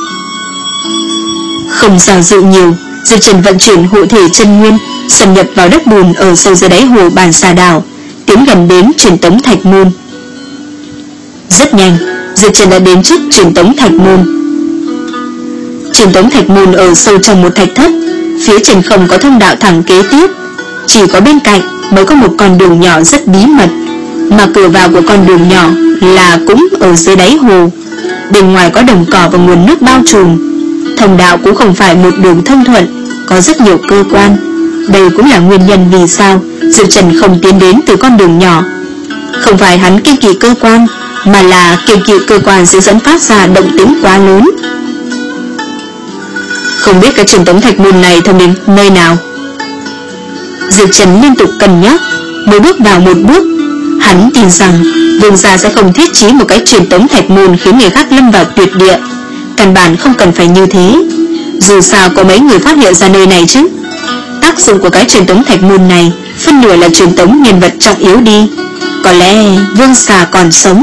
Không dò dự nhiều, Diệp Trần vận chuyển hộ thể chân nguyên, xâm nhập vào đất bùn ở sâu dưới đáy hồ Bàn Xà Đảo, tiến gần đến truyền tống thạch môn. Rất nhanh, Diệp Trần đã đến trước truyền tống thạch môn. Truyền tống thạch môn ở sâu trong một thạch thất, phía trên không có thông đạo thẳng kế tiếp, chỉ có bên cạnh mới có một con đường nhỏ rất bí mật, mà cửa vào của con đường nhỏ là cũng ở dưới đáy hồ. Bên ngoài có đồng cỏ và nguồn nước bao trùm. Thông đạo cũng không phải một đường thông thuận, có rất nhiều cơ quan. Đây cũng là nguyên nhân vì sao Diệp Trần không tiến đến từ con đường nhỏ. Không phải hắn kiêng kỵ cơ quan, mà là kiêng kỵ cơ quan sẽ dẫn phát ra động tĩnh quá lớn. Không biết cái truyền tống thạch môn này thông đến nơi nào. Diệp Trần liên tục cân nhắc, mỗi bước vào một bước. Hắn tin rằng Vương gia sẽ không thiết trí một cái truyền tống thạch môn khiến người khác lâm vào tuyệt địa. Căn bản không cần phải như thế. Dù sao có mấy người phát hiện ra nơi này chứ. Tác dụng của cái truyền tống thạch môn này phân nửa là truyền tống nhân vật trọng yếu đi. Có lẽ Vương Xà còn sống.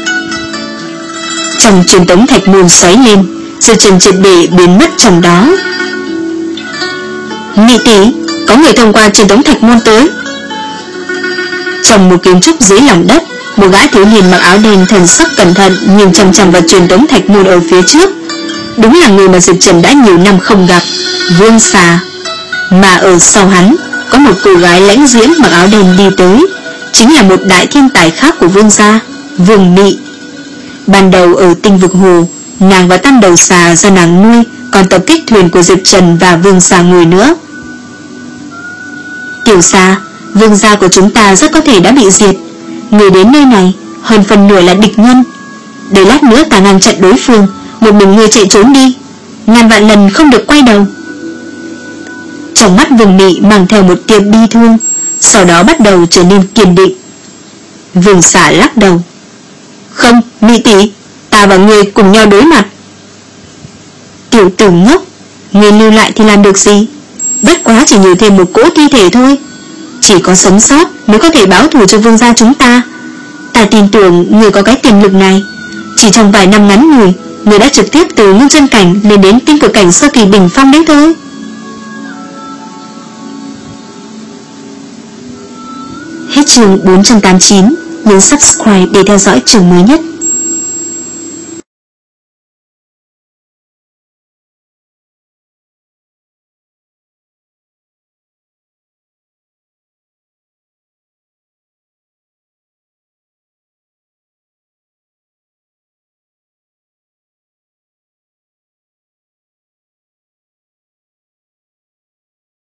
Trong truyền tống thạch môn xoáy lên, Diệp Trần triệt để biến mất trong đó. Nị tỷ, có người thông qua truyền tống thạch môn tới. Trong một kiến trúc dưới lòng đất, một gã thiếu niên mặc áo đen thần sắc cẩn thận nhìn chằm chằm vào truyền tống thạch môn ở phía trước. Đúng là người mà Diệp Trần đã nhiều năm không gặp, Vương Xà. Mà ở sau hắn có một cô gái lãnh diễm mặc áo đen đi tới, chính là một đại thiên tài khác của Vương gia, Vương Nị. Ban đầu ở Tinh Vực Hồ, nàng và Tam Đầu Xà do nàng nuôi còn tập kích thuyền của Diệp Trần và Vương Xà người nữa. Tiểu Xà, Vương gia của chúng ta rất có thể đã bị diệt. Người đến nơi này hơn phần nửa là địch nhân. Để lát nữa ta ngăn chặn đối phương, một mình người chạy trốn đi, ngàn vạn lần không được quay đầu. Trong mắt Vương Nị mang theo một tia bi thương, sau đó bắt đầu trở nên kiên định. Vương Xà lắc đầu. Không, Nị tỷ, ta và người cùng nhau đối mặt. Tiểu tử ngốc, người lưu lại thì làm được gì? Bất quá chỉ nhiều thêm một cỗ thi thể thôi. Chỉ có sống sót mới có thể báo thù cho Vương gia chúng ta. Ta tin tưởng người có cái tiềm lực này. Chỉ trong vài năm ngắn ngủi, người đã trực tiếp từ ngưng chân cảnh lên đến tinh cực cảnh sơ kỳ đỉnh phong đấy thôi. Hết chương bốn trăm tám mươi chín. Nhấn subscribe để theo dõi chương mới nhất.